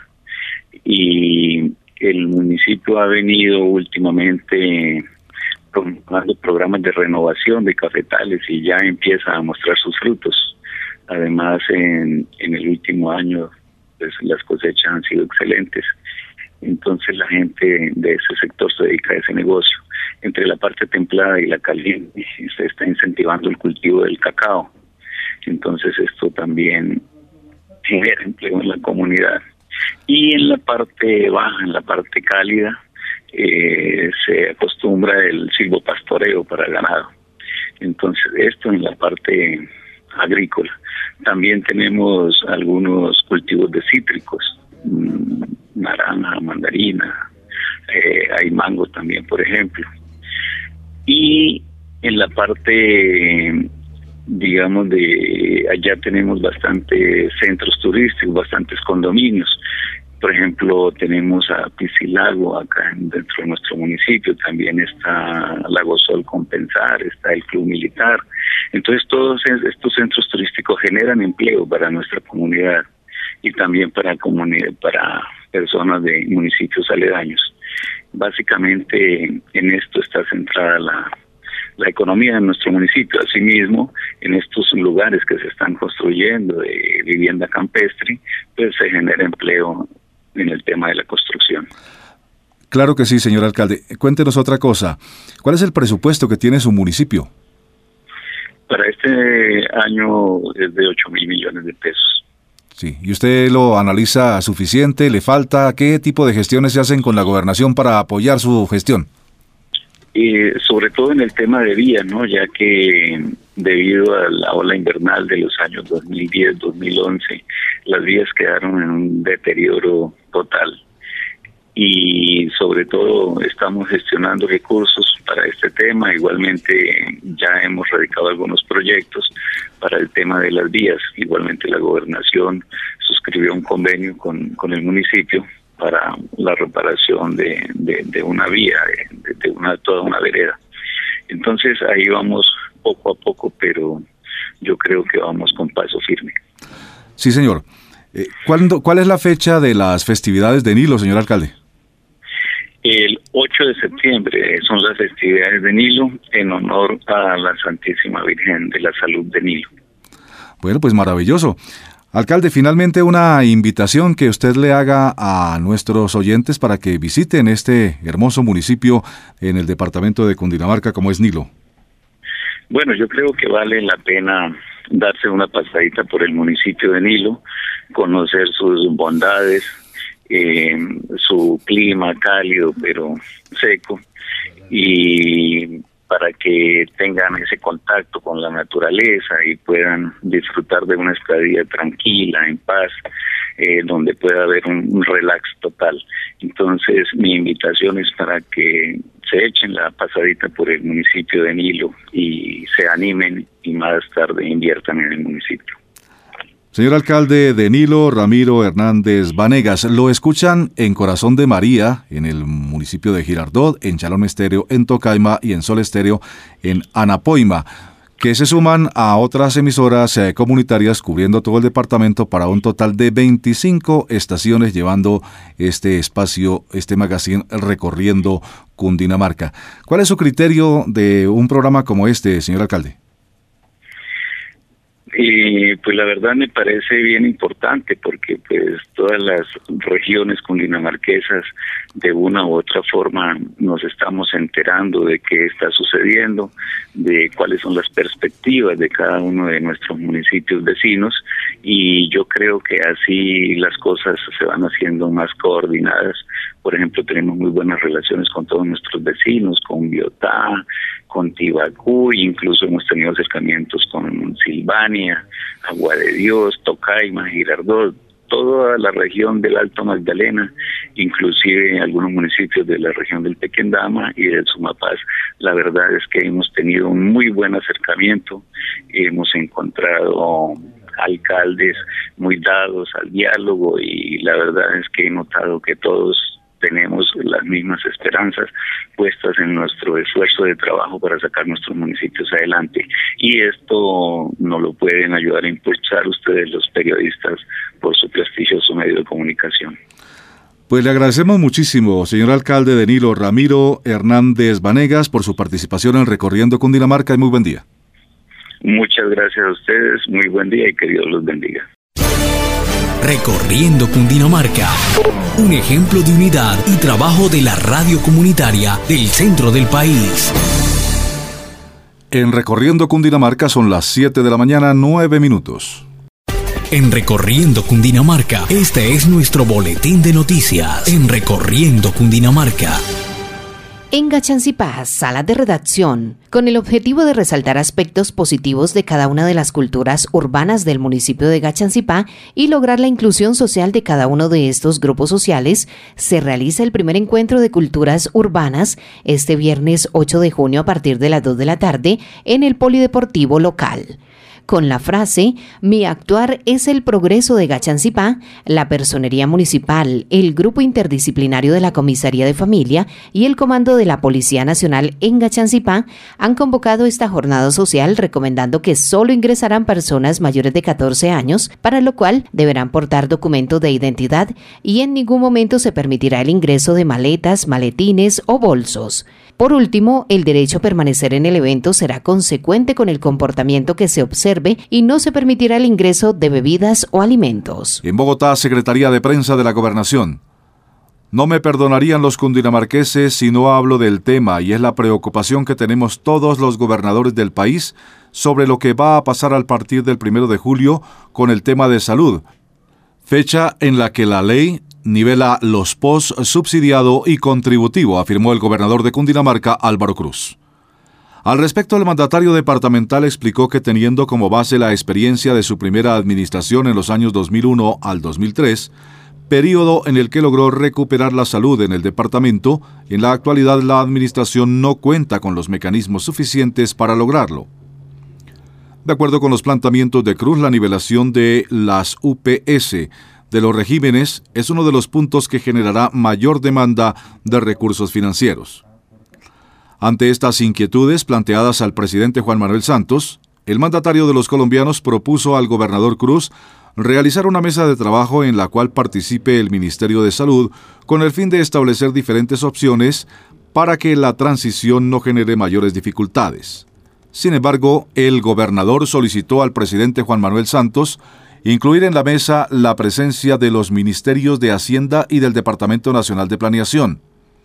y el municipio ha venido últimamente promoviendo programas de renovación de cafetales y ya empieza a mostrar sus frutos. Además, en, en el último año, pues las cosechas han sido excelentes. Entonces, la gente de ese sector se dedica a ese negocio. Entre la parte templada y la caliente, se está incentivando el cultivo del cacao. Entonces, esto también genera empleo en la comunidad. Y en la parte baja, en la parte cálida, eh, se acostumbra el silvopastoreo para ganado. Entonces, esto en la parte agrícola. También tenemos algunos cultivos de cítricos, mmm, naranja, mandarina, eh, hay mango también, por ejemplo. Y en la parte digamos, de allá tenemos bastantes centros turísticos, bastantes condominios. Por ejemplo, tenemos a Piscilago acá dentro de nuestro municipio, también está Lago Sol Compensar, está el Club Militar. Entonces todos estos centros turísticos generan empleo para nuestra comunidad y también para comunidad, para personas de municipios aledaños. Básicamente en esto está centrada la, la economía de nuestro municipio. Asimismo, en estos lugares que se están construyendo de vivienda campestre, pues se genera empleo en el tema de la construcción. Claro que sí, señor alcalde. Cuéntenos otra cosa. ¿Cuál es el presupuesto que tiene su municipio? Para este año es de ocho mil millones de pesos. Sí, ¿y usted lo analiza suficiente? ¿Le falta? ¿Qué tipo de gestiones se hacen con la gobernación para apoyar su gestión? Eh, sobre todo en el tema de vías, ¿no? Ya que debido a la ola invernal de los años dos mil diez, dos mil once, las vías quedaron en un deterioro total. Y sobre todo estamos gestionando recursos para este tema. Igualmente ya hemos radicado algunos proyectos para el tema de las vías. Igualmente la gobernación suscribió un convenio con, con el municipio para la reparación de, de, de una vía, de, de una toda una vereda. Entonces ahí vamos poco a poco, pero yo creo que vamos con paso firme. Sí, señor. Eh, ¿cuándo, ¿Cuál es la fecha de las festividades de Nilo, señor alcalde? El ocho de septiembre son las festividades de Nilo en honor a la Santísima Virgen de la Salud de Nilo. Bueno, pues maravilloso. Alcalde, finalmente una invitación que usted le haga a nuestros oyentes para que visiten este hermoso municipio en el departamento de Cundinamarca como es Nilo. Bueno, yo creo que vale la pena darse una pasadita por el municipio de Nilo, conocer sus bondades, eh, su clima cálido pero seco, y para que tengan ese contacto con la naturaleza y puedan disfrutar de una estadía tranquila, en paz, eh, donde pueda haber un, un relax total. Entonces mi invitación es para que se echen la pasadita por el municipio de Nilo y se animen y más tarde inviertan en el municipio. Señor alcalde de Nilo, Ramiro Hernández Vanegas, lo escuchan en Corazón de María, en el municipio de Girardot, en Chalón Estéreo, en Tocaima y en Sol Estéreo, en Anapoima, que se suman a otras emisoras eh, comunitarias cubriendo todo el departamento para un total de veinticinco estaciones llevando este espacio, este magazine recorriendo Cundinamarca. ¿Cuál es su criterio de un programa como este, señor alcalde? Y pues la verdad me parece bien importante porque pues todas las regiones cundinamarquesas de una u otra forma nos estamos enterando de qué está sucediendo, de cuáles son las perspectivas de cada uno de nuestros municipios vecinos, y yo creo que así las cosas se van haciendo más coordinadas. Por ejemplo, tenemos muy buenas relaciones con todos nuestros vecinos, con Biotá, con Tibacú, incluso hemos tenido acercamientos con Silvania, Agua de Dios, Tocaima, Girardot, toda la región del Alto Magdalena, inclusive algunos municipios de la región del Tequendama y del Sumapaz. La verdad es que hemos tenido un muy buen acercamiento, hemos encontrado alcaldes muy dados al diálogo y la verdad es que he notado que todos tenemos las mismas esperanzas puestas en nuestro esfuerzo de trabajo para sacar nuestros municipios adelante, y esto nos lo pueden ayudar a impulsar ustedes los periodistas por su prestigioso medio de comunicación. Pues le agradecemos muchísimo, señor alcalde de Nilo, Ramiro Hernández Vanegas, por su participación en Recorriendo Cundinamarca, y muy buen día. Muchas gracias a ustedes, muy buen día y que Dios los bendiga. Recorriendo Cundinamarca, un ejemplo de unidad y trabajo de la radio comunitaria del centro del país. En Recorriendo Cundinamarca son las siete de la mañana, nueve minutos. En Recorriendo Cundinamarca, este es nuestro boletín de noticias. En Recorriendo Cundinamarca. En Gachancipá, sala de redacción, con el objetivo de resaltar aspectos positivos de cada una de las culturas urbanas del municipio de Gachancipá y lograr la inclusión social de cada uno de estos grupos sociales, se realiza el primer encuentro de culturas urbanas este viernes ocho de junio a partir de las dos de la tarde en el polideportivo local. Con la frase "Mi actuar es el progreso de Gachancipá", la Personería Municipal, el Grupo Interdisciplinario de la Comisaría de Familia y el Comando de la Policía Nacional en Gachancipá han convocado esta jornada social recomendando que solo ingresarán personas mayores de catorce años, para lo cual deberán portar documentos de identidad y en ningún momento se permitirá el ingreso de maletas, maletines o bolsos. Por último, el derecho a permanecer en el evento será consecuente con el comportamiento que se observe y no se permitirá el ingreso de bebidas o alimentos. En Bogotá, Secretaría de Prensa de la Gobernación. No me perdonarían los cundinamarqueses si no hablo del tema, y es la preocupación que tenemos todos los gobernadores del país sobre lo que va a pasar a partir del primero de julio con el tema de salud, fecha en la que la ley nivela los P O S subsidiado y contributivo, afirmó el gobernador de Cundinamarca, Álvaro Cruz. Al respecto, el mandatario departamental explicó que teniendo como base la experiencia de su primera administración en los años dos mil uno al dos mil tres, período en el que logró recuperar la salud en el departamento, en la actualidad la administración no cuenta con los mecanismos suficientes para lograrlo. De acuerdo con los planteamientos de Cruz, la nivelación de las U P S de los regímenes es uno de los puntos que generará mayor demanda de recursos financieros. Ante estas inquietudes planteadas al presidente Juan Manuel Santos, el mandatario de los colombianos propuso al gobernador Cruz realizar una mesa de trabajo en la cual participe el Ministerio de Salud con el fin de establecer diferentes opciones para que la transición no genere mayores dificultades. Sin embargo, el gobernador solicitó al presidente Juan Manuel Santos incluir en la mesa la presencia de los Ministerios de Hacienda y del Departamento Nacional de Planeación.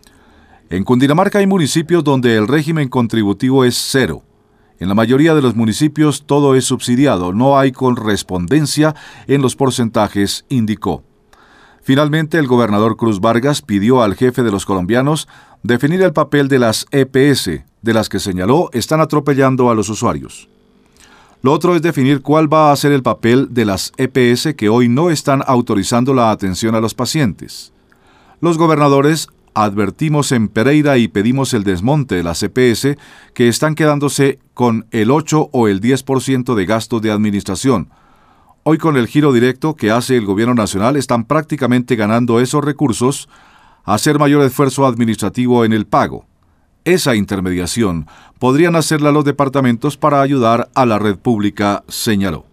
En Cundinamarca hay municipios donde el régimen contributivo es cero. En la mayoría de los municipios todo es subsidiado, no hay correspondencia en los porcentajes, indicó. Finalmente, el gobernador Cruz Vargas pidió al jefe de los colombianos definir el papel de las E P S, de las que señaló están atropellando a los usuarios. Lo otro es definir cuál va a ser el papel de las E P S que hoy no están autorizando la atención a los pacientes. Los gobernadores advertimos en Pereira y pedimos el desmonte de las E P S que están quedándose con el ocho o el diez por ciento de gastos de administración. Hoy con el giro directo que hace el gobierno nacional están prácticamente ganando esos recursos a hacer mayor esfuerzo administrativo en el pago. Esa intermediación podrían hacerla los departamentos para ayudar a la red pública, señaló.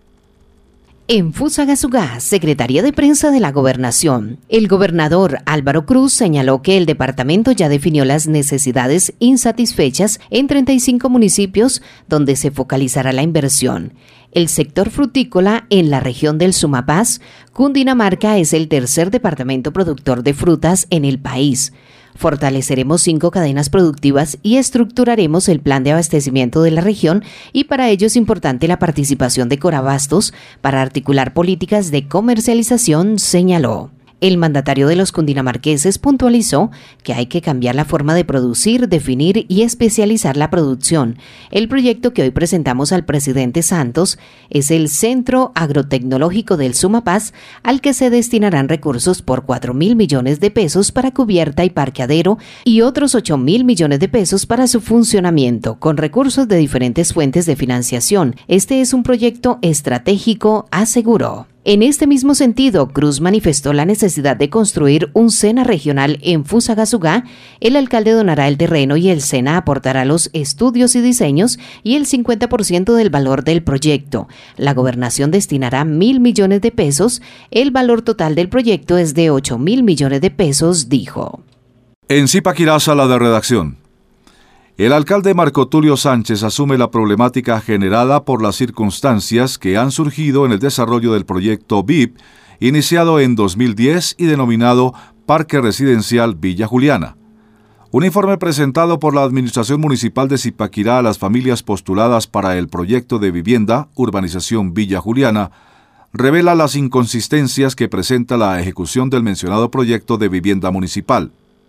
En Fusagasugá, Secretaría de Prensa de la Gobernación, el gobernador Álvaro Cruz señaló que el departamento ya definió las necesidades insatisfechas en treinta y cinco municipios donde se focalizará la inversión. El sector frutícola en la región del Sumapaz, Cundinamarca es el tercer departamento productor de frutas en el país. Fortaleceremos cinco cadenas productivas y estructuraremos el plan de abastecimiento de la región y para ello es importante la participación de Corabastos para articular políticas de comercialización, señaló. El mandatario de los cundinamarqueses puntualizó que hay que cambiar la forma de producir, definir y especializar la producción. El proyecto que hoy presentamos al presidente Santos es el Centro Agrotecnológico del Sumapaz, al que se destinarán recursos por cuatro mil millones de pesos para cubierta y parqueadero y otros ocho mil millones de pesos para su funcionamiento, con recursos de diferentes fuentes de financiación. Este es un proyecto estratégico, aseguró. En este mismo sentido, Cruz manifestó la necesidad de construir un SENA regional en Fusagasugá. El alcalde donará el terreno y el SENA aportará los estudios y diseños y el cincuenta por ciento del valor del proyecto. La gobernación destinará mil millones de pesos. El valor total del proyecto es de ocho mil millones de pesos, dijo. En Zipaquirá, sala de redacción. El alcalde Marco Tulio Sánchez asume la problemática generada por las circunstancias que han surgido en el desarrollo del proyecto V I P, iniciado en dos mil diez y denominado Parque Residencial Villa Juliana. Un informe presentado por la Administración Municipal de Zipaquirá a las familias postuladas para el proyecto de vivienda Urbanización Villa Juliana revela las inconsistencias que presenta la ejecución del mencionado proyecto de vivienda municipal.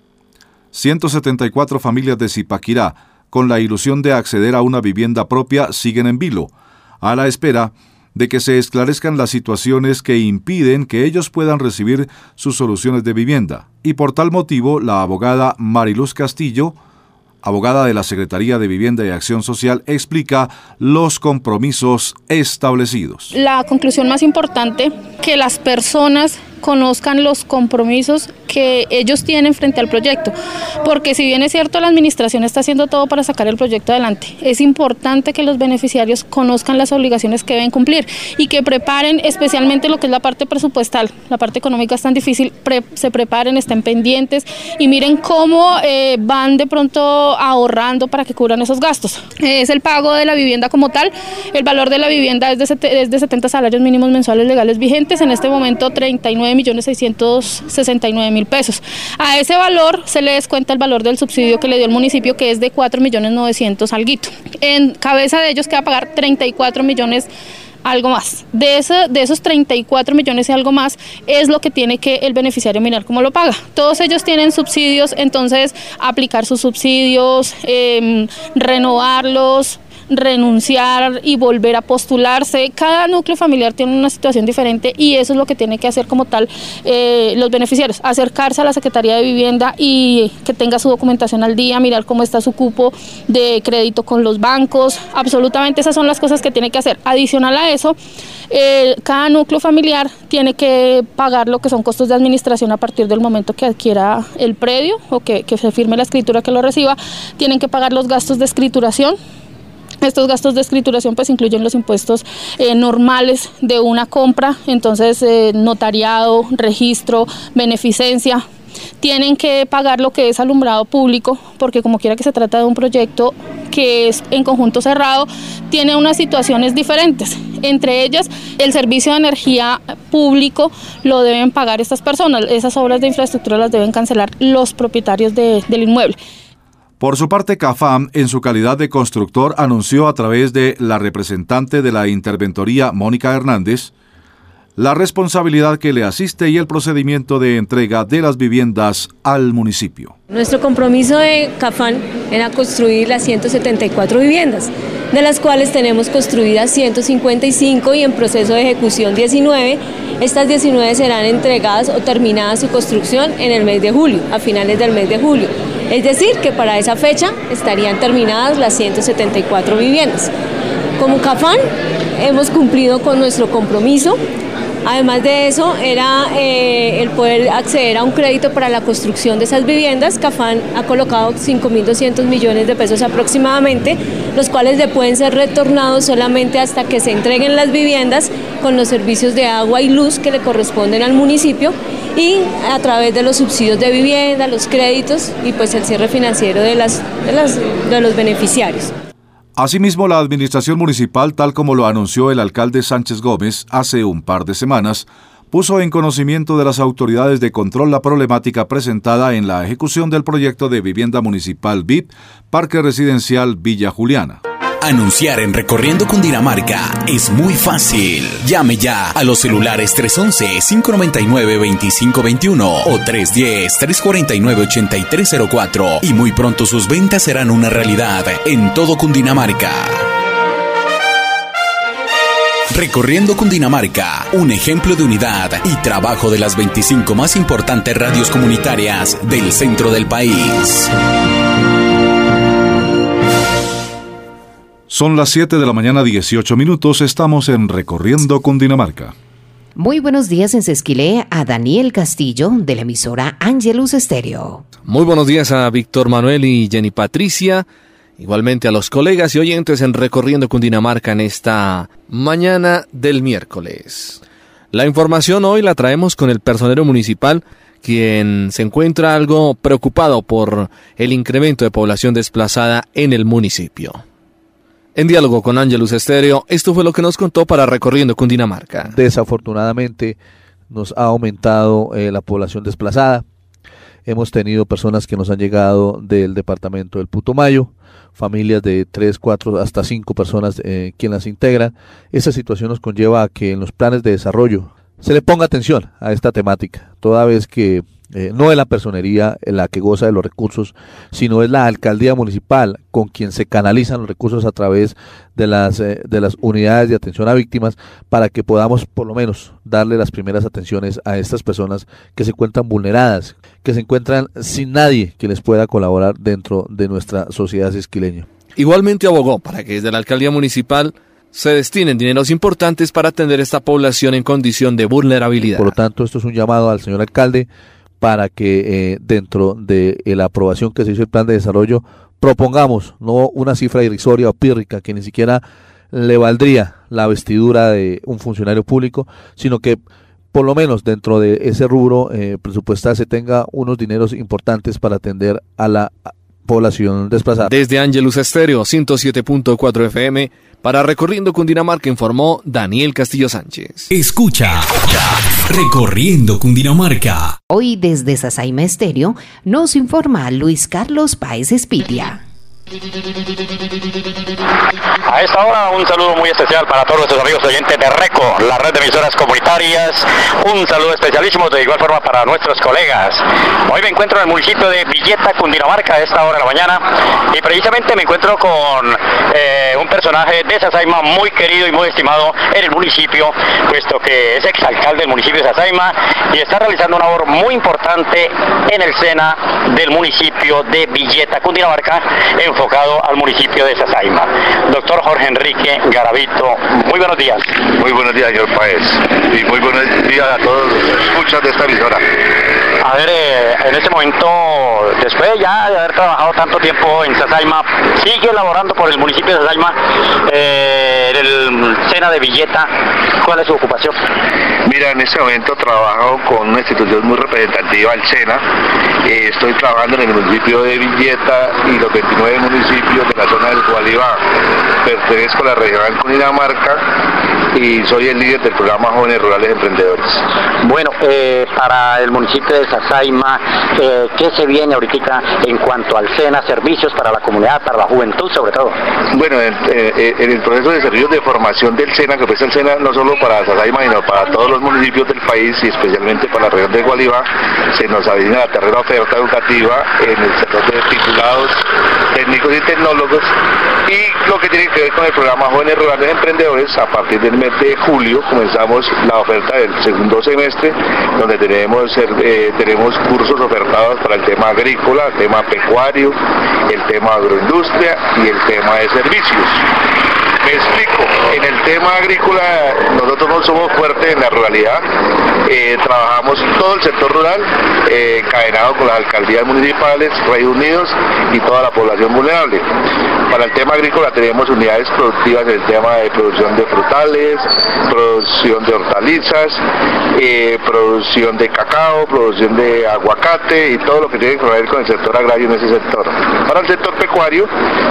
ciento setenta y cuatro familias de Zipaquirá, con la ilusión de acceder a una vivienda propia, siguen en vilo, a la espera de que se esclarezcan las situaciones que impiden que ellos puedan recibir sus soluciones de vivienda. Y por tal motivo, la abogada Mariluz Castillo abogada de la Secretaría de Vivienda y Acción Social, explica los compromisos establecidos. La conclusión más importante, que las personas conozcan los compromisos que ellos tienen frente al proyecto, porque si bien es cierto la administración está haciendo todo para sacar el proyecto adelante, es importante que los beneficiarios conozcan las obligaciones que deben cumplir y que preparen especialmente lo que es la parte presupuestal. La parte económica es tan difícil, pre se preparen, estén pendientes y miren cómo eh, van de pronto ahorrando para que cubran esos gastos. Eh, es el pago de la vivienda como tal. El valor de la vivienda es de, es de setenta salarios mínimos mensuales legales vigentes, en este momento treinta y nueve millones seiscientos sesenta y nueve mil pesos. A ese valor se le descuenta el valor del subsidio que le dio el municipio, que es de cuatro millones novecientos alguito. En cabeza de ellos queda pagar treinta y cuatro millones algo más. De, ese, de esos treinta y cuatro millones y algo más es lo que tiene que el beneficiario mirar cómo lo paga. Todos ellos tienen subsidios, entonces aplicar sus subsidios, eh, renovarlos, renunciar y volver a postularse. Cada núcleo familiar tiene una situación diferente y eso es lo que tiene que hacer como tal eh, los beneficiarios, acercarse a la Secretaría de Vivienda y que tenga su documentación al día, mirar cómo está su cupo de crédito con los bancos. Absolutamente esas son las cosas que tiene que hacer. Adicional a eso, eh, cada núcleo familiar tiene que pagar lo que son costos de administración a partir del momento que adquiera el predio o que, que se firme la escritura que lo reciba. Tienen que pagar los gastos de escrituración. Estos gastos de escrituración pues incluyen los impuestos eh, normales de una compra, entonces eh, notariado, registro, beneficencia. Tienen que pagar lo que es alumbrado público, porque como quiera que se trata de un proyecto que es en conjunto cerrado, tiene unas situaciones diferentes. Entre ellas, el servicio de energía público lo deben pagar estas personas. Esas obras de infraestructura las deben cancelar los propietarios de, del inmueble. Por su parte, CAFAM, en su calidad de constructor, anunció a través de la representante de la interventoría, Mónica Hernández, la responsabilidad que le asiste y el procedimiento de entrega de las viviendas al municipio. Nuestro compromiso de CAFAM era construir las ciento setenta y cuatro viviendas, de las cuales tenemos construidas ciento cincuenta y cinco y en proceso de ejecución diecinueve. Estas diecinueve serán entregadas o terminadas su construcción en el mes de julio, a finales del mes de julio. Es decir, que para esa fecha estarían terminadas las ciento setenta y cuatro viviendas. Como CAFAM hemos cumplido con nuestro compromiso. Además de eso, era eh, el poder acceder a un crédito para la construcción de esas viviendas. CAFAM ha colocado cinco mil doscientos millones de pesos aproximadamente, los cuales le pueden ser retornados solamente hasta que se entreguen las viviendas con los servicios de agua y luz que le corresponden al municipio y a través de los subsidios de vivienda, los créditos y pues el cierre financiero de, las, de, las, de los beneficiarios. Asimismo, la administración municipal, tal como lo anunció el alcalde Sánchez Gómez hace un par de semanas, puso en conocimiento de las autoridades de control la problemática presentada en la ejecución del proyecto de vivienda municipal V I P, Parque Residencial Villa Juliana. Anunciar en Recorriendo Cundinamarca es muy fácil. Llame ya a los celulares tres once, cinco noventa y nueve, veinticinco veintiuno o tres diez, tres cuarenta y nueve, ochenta y tres cero cuatro y muy pronto sus ventas serán una realidad en todo Cundinamarca. Recorriendo Cundinamarca, un ejemplo de unidad y trabajo de las veinticinco más importantes radios comunitarias del centro del país. Son las siete de la mañana, dieciocho minutos. Estamos en Recorriendo Cundinamarca. Muy buenos días en Sesquilé a Daniel Castillo de la emisora Angelus Estéreo. Muy buenos días a Víctor Manuel y Jenny Patricia. Igualmente a los colegas y oyentes en Recorriendo Cundinamarca en esta mañana del miércoles. La información hoy la traemos con el personero municipal, quien se encuentra algo preocupado por el incremento de población desplazada en el municipio. En diálogo con Angelus Estéreo, esto fue lo que nos contó para Recorriendo Cundinamarca. Desafortunadamente nos ha aumentado eh, la población desplazada. Hemos tenido personas que nos han llegado del departamento del Putumayo, familias de tres, cuatro, hasta cinco personas eh, quien las integran. Esa situación nos conlleva a que en los planes de desarrollo se le ponga atención a esta temática, toda vez que Eh, no es la personería la que goza de los recursos, sino es la alcaldía municipal con quien se canalizan los recursos a través de las, eh, de las unidades de atención a víctimas, para que podamos por lo menos darle las primeras atenciones a estas personas que se encuentran vulneradas, que se encuentran sin nadie que les pueda colaborar dentro de nuestra sociedad sesquileña. Igualmente abogó para que desde la alcaldía municipal se destinen dineros importantes para atender a esta población en condición de vulnerabilidad. Por lo tanto, esto es un llamado al señor alcalde para que eh, dentro de eh, la aprobación que se hizo el plan de desarrollo propongamos no una cifra irrisoria o pírrica que ni siquiera le valdría la vestidura de un funcionario público, sino que por lo menos dentro de ese rubro eh, presupuestal se tenga unos dineros importantes para atender a la población desplazada. Desde Ángelus Estéreo ciento siete punto cuatro F M para Recorriendo Cundinamarca informó Daniel Castillo Sánchez. Escucha, Recorriendo Cundinamarca. Hoy desde Sasaima Estéreo nos informa Luis Carlos Páez Espitia. A esta hora un saludo muy especial para todos nuestros amigos oyentes de RECO, la red de emisoras comunitarias. Un saludo especialísimo de igual forma para nuestros colegas. Hoy me encuentro en el municipio de Villeta, Cundinamarca, a esta hora de la mañana, y precisamente me encuentro con eh, un personaje de Sasaima muy querido y muy estimado en el municipio, puesto que es exalcalde del municipio de Sasaima y está realizando una labor muy importante en el SENA del municipio de Villeta, Cundinamarca, enfocado al municipio de Sasaima. Doctor Jorge Enrique Garavito, muy buenos días. Muy buenos días, señor Páez, y muy buenos días a todos los escuchas de esta emisora. A ver, eh, en este momento, después ya de haber trabajado tanto tiempo en Sasaima, sigue elaborando por el municipio de Sasaima, eh, en el SENA de Villeta. ¿Cuál es su ocupación? Mira, en este momento trabajo con una institución muy representativa, el SENA. Eh, estoy trabajando en el municipio de Villeta y los veintinueve municipios de la zona del Gualibá. Pertenezco a la regional Cundinamarca y soy el líder del programa Jóvenes Rurales Emprendedores. Bueno, eh, para el municipio de Sasaima, eh, ¿qué se viene ahorita en cuanto al SENA, servicios para la comunidad, para la juventud sobre todo? Bueno, en, eh, en el proceso de servicios de formación del SENA, que presta el SENA no solo para Sasaima, sino para todos los municipios del país y especialmente para la región del Gualibá, se nos avecina la tercera oferta educativa en el sector de titulados, técnicos y tecnólogos, y lo que tiene que ver con el programa Jóvenes Rurales Emprendedores. A partir del mes de julio comenzamos la oferta del segundo semestre, donde tenemos, eh, tenemos cursos ofertados para el tema agrícola, el tema pecuario, el tema agroindustria y el tema de servicios. Me explico, en el tema agrícola nosotros no somos fuertes en la ruralidad, eh, trabajamos todo el sector rural, eh, encadenado con las alcaldías municipales, Redes Unidos y toda la población vulnerable. Para el tema agrícola tenemos unidades productivas en el tema de producción de frutales, producción de hortalizas, eh, producción de cacao, producción de aguacate y todo lo que tiene que ver con el sector agrario en ese sector. Para el sector pecuario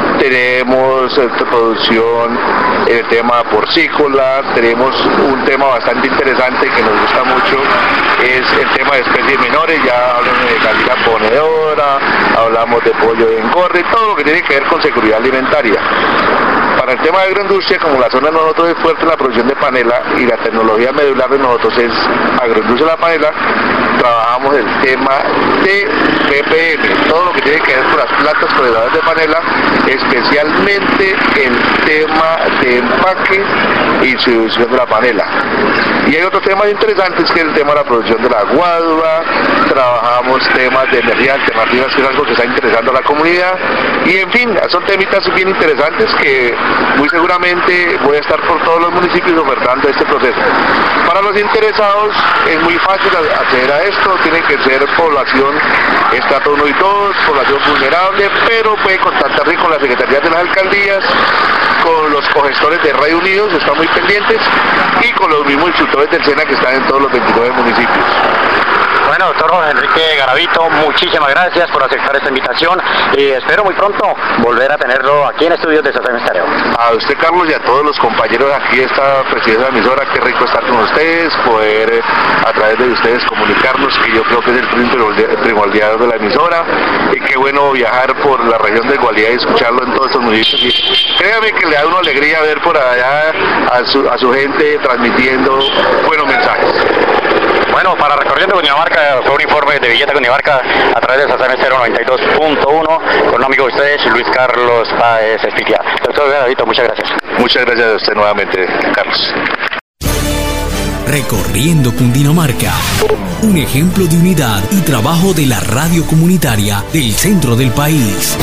tenemos eh, producción en el tema porcícola, tenemos un tema bastante interesante que nos gusta mucho, es el tema de especies menores, ya hablamos de gallina ponedora, hablamos de pollo de engorde, todo lo que tiene que ver con seguridad alimentaria. Para el tema de agroindustria, como la zona de nosotros es fuerte en la producción de panela y la tecnología medular de nosotros es agroindustria de la panela, trabajamos el tema de P P M, todo lo que tiene que ver con las plantas procesadoras de panela, especialmente el tema de empaque y distribución de la panela. Y hay otros temas interesantes que es el tema de la producción de la guadua, trabajamos temas de energías alternativas, que es algo que está interesando a la comunidad, y en fin, son temitas bien interesantes que muy seguramente voy a estar por todos los municipios ofertando este proceso. Para los interesados es muy fácil acceder a esto, tienen que ser población estrato uno y dos, población vulnerable, pero pueden contactarse con las secretarías de las alcaldías, con los cogestores de Redes Unidos, están muy pendientes, y con los mismos instructores del SENA que están en todos los veintinueve municipios. Bueno, doctor Jorge Enrique Garavito, muchísimas gracias por aceptar esta invitación y espero muy pronto volver a tenerlo aquí en estudios de Sasaima Estéreo. A usted, Carlos, y a todos los compañeros aquí de esta preciosa emisora, qué rico estar con ustedes, poder eh, a través de ustedes comunicarnos, que yo creo que es el fin primordial de la emisora, y qué bueno viajar por la región de Gualibá y escucharlo en todos estos municipios. Y créame que le da una alegría ver por allá a su, a su gente transmitiendo buenos mensajes. Bueno, para Recorriendo Cundinamarca fue un informe de Villeta Cundinamarca a través de Sazán Estéreo noventa y dos punto uno con un amigo de ustedes, Luis Carlos Páez Espitia. Doctor Davidito, muchas gracias. Muchas gracias a usted nuevamente, Carlos. Recorriendo Cundinamarca, un ejemplo de unidad y trabajo de la radio comunitaria del centro del país.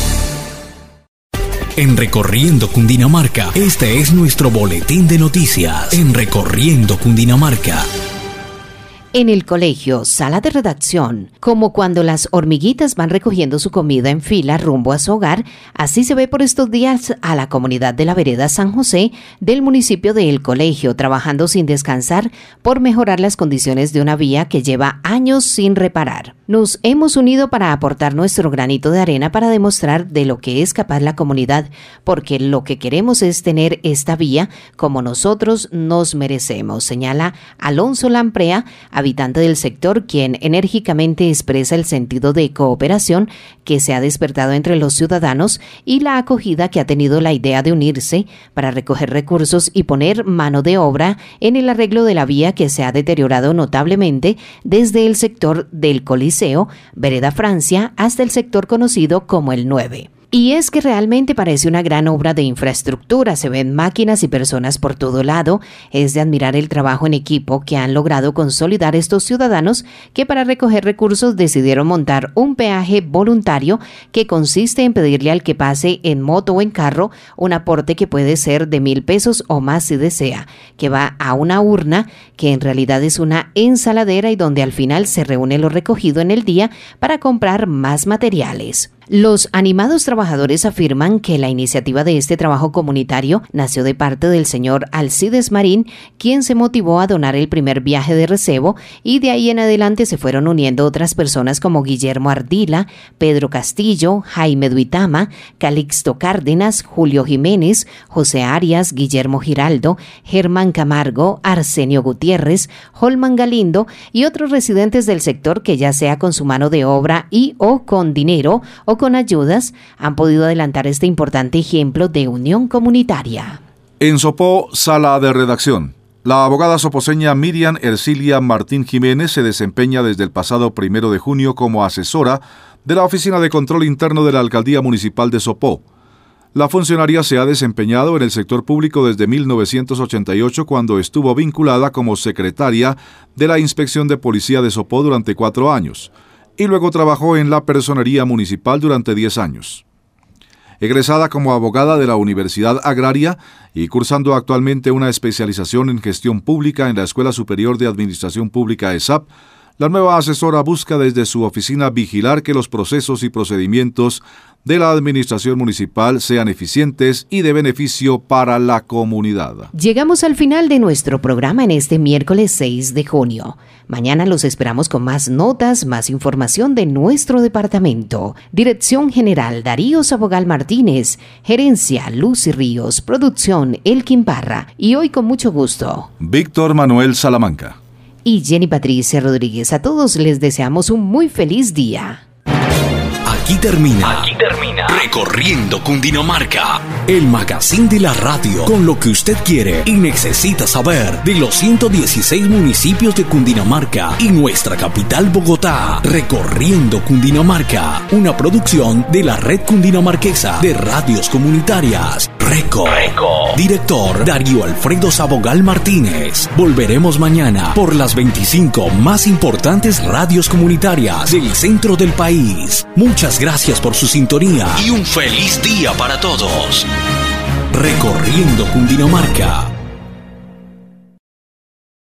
En Recorriendo Cundinamarca, este es nuestro boletín de noticias. En Recorriendo Cundinamarca. En el colegio, sala de redacción, como cuando las hormiguitas van recogiendo su comida en fila rumbo a su hogar, así se ve por estos días a la comunidad de la vereda San José del municipio de El Colegio, trabajando sin descansar por mejorar las condiciones de una vía que lleva años sin reparar. Nos hemos unido para aportar nuestro granito de arena para demostrar de lo que es capaz la comunidad, porque lo que queremos es tener esta vía como nosotros nos merecemos, señala Alonso Lamprea, habitante del sector, quien enérgicamente expresa el sentido de cooperación que se ha despertado entre los ciudadanos y la acogida que ha tenido la idea de unirse para recoger recursos y poner mano de obra en el arreglo de la vía que se ha deteriorado notablemente desde el sector del Coliseo, Vereda Francia, hasta el sector conocido como el nueve. Y es que realmente parece una gran obra de infraestructura, se ven máquinas y personas por todo lado. Es de admirar el trabajo en equipo que han logrado consolidar estos ciudadanos que para recoger recursos decidieron montar un peaje voluntario que consiste en pedirle al que pase en moto o en carro un aporte que puede ser de mil pesos o más si desea, que va a una urna que en realidad es una ensaladera y donde al final se reúne lo recogido en el día para comprar más materiales. Los animados trabajadores afirman que la iniciativa de este trabajo comunitario nació de parte del señor Alcides Marín, quien se motivó a donar el primer viaje de recebo, y de ahí en adelante se fueron uniendo otras personas como Guillermo Ardila, Pedro Castillo, Jaime Duitama, Calixto Cárdenas, Julio Jiménez, José Arias, Guillermo Giraldo, Germán Camargo, Arsenio Gutiérrez, Holman Galindo y otros residentes del sector que ya sea con su mano de obra y o con dinero o con ayudas, han podido adelantar este importante ejemplo de unión comunitaria. En Sopó, sala de redacción. La abogada soposeña Miriam Ercilia Martín Jiménez se desempeña desde el pasado primero de junio como asesora de la Oficina de Control Interno de la Alcaldía Municipal de Sopó. La funcionaria se ha desempeñado en el sector público desde mil novecientos ochenta y ocho, cuando estuvo vinculada como secretaria de la Inspección de Policía de Sopó durante cuatro años. Y luego trabajó en la Personería Municipal durante diez años. Egresada como abogada de la Universidad Agraria y cursando actualmente una especialización en gestión pública en la Escuela Superior de Administración Pública E S A P, la nueva asesora busca desde su oficina vigilar que los procesos y procedimientos de la administración municipal sean eficientes y de beneficio para la comunidad. Llegamos al final de nuestro programa en este miércoles seis de junio. Mañana los esperamos con más notas, más información de nuestro departamento. Dirección General Darío Sabogal Martínez, Gerencia Lucy Ríos, Producción Elkin Parra y hoy con mucho gusto Víctor Manuel Salamanca y Jenny Patricia Rodríguez. A todos les deseamos un muy feliz día. Aquí termina, Aquí termina Recorriendo Cundinamarca, el magazine de la radio con lo que usted quiere y necesita saber de los ciento dieciséis municipios de Cundinamarca y nuestra capital Bogotá. Recorriendo Cundinamarca, una producción de la Red Cundinamarquesa de Radios Comunitarias. Reco. Reco. Director Darío Alfredo Sabogal Martínez. Volveremos mañana por las veinticinco más importantes radios comunitarias del centro del país. Muchas gracias por su sintonía y un feliz día para todos. Recorriendo Cundinamarca.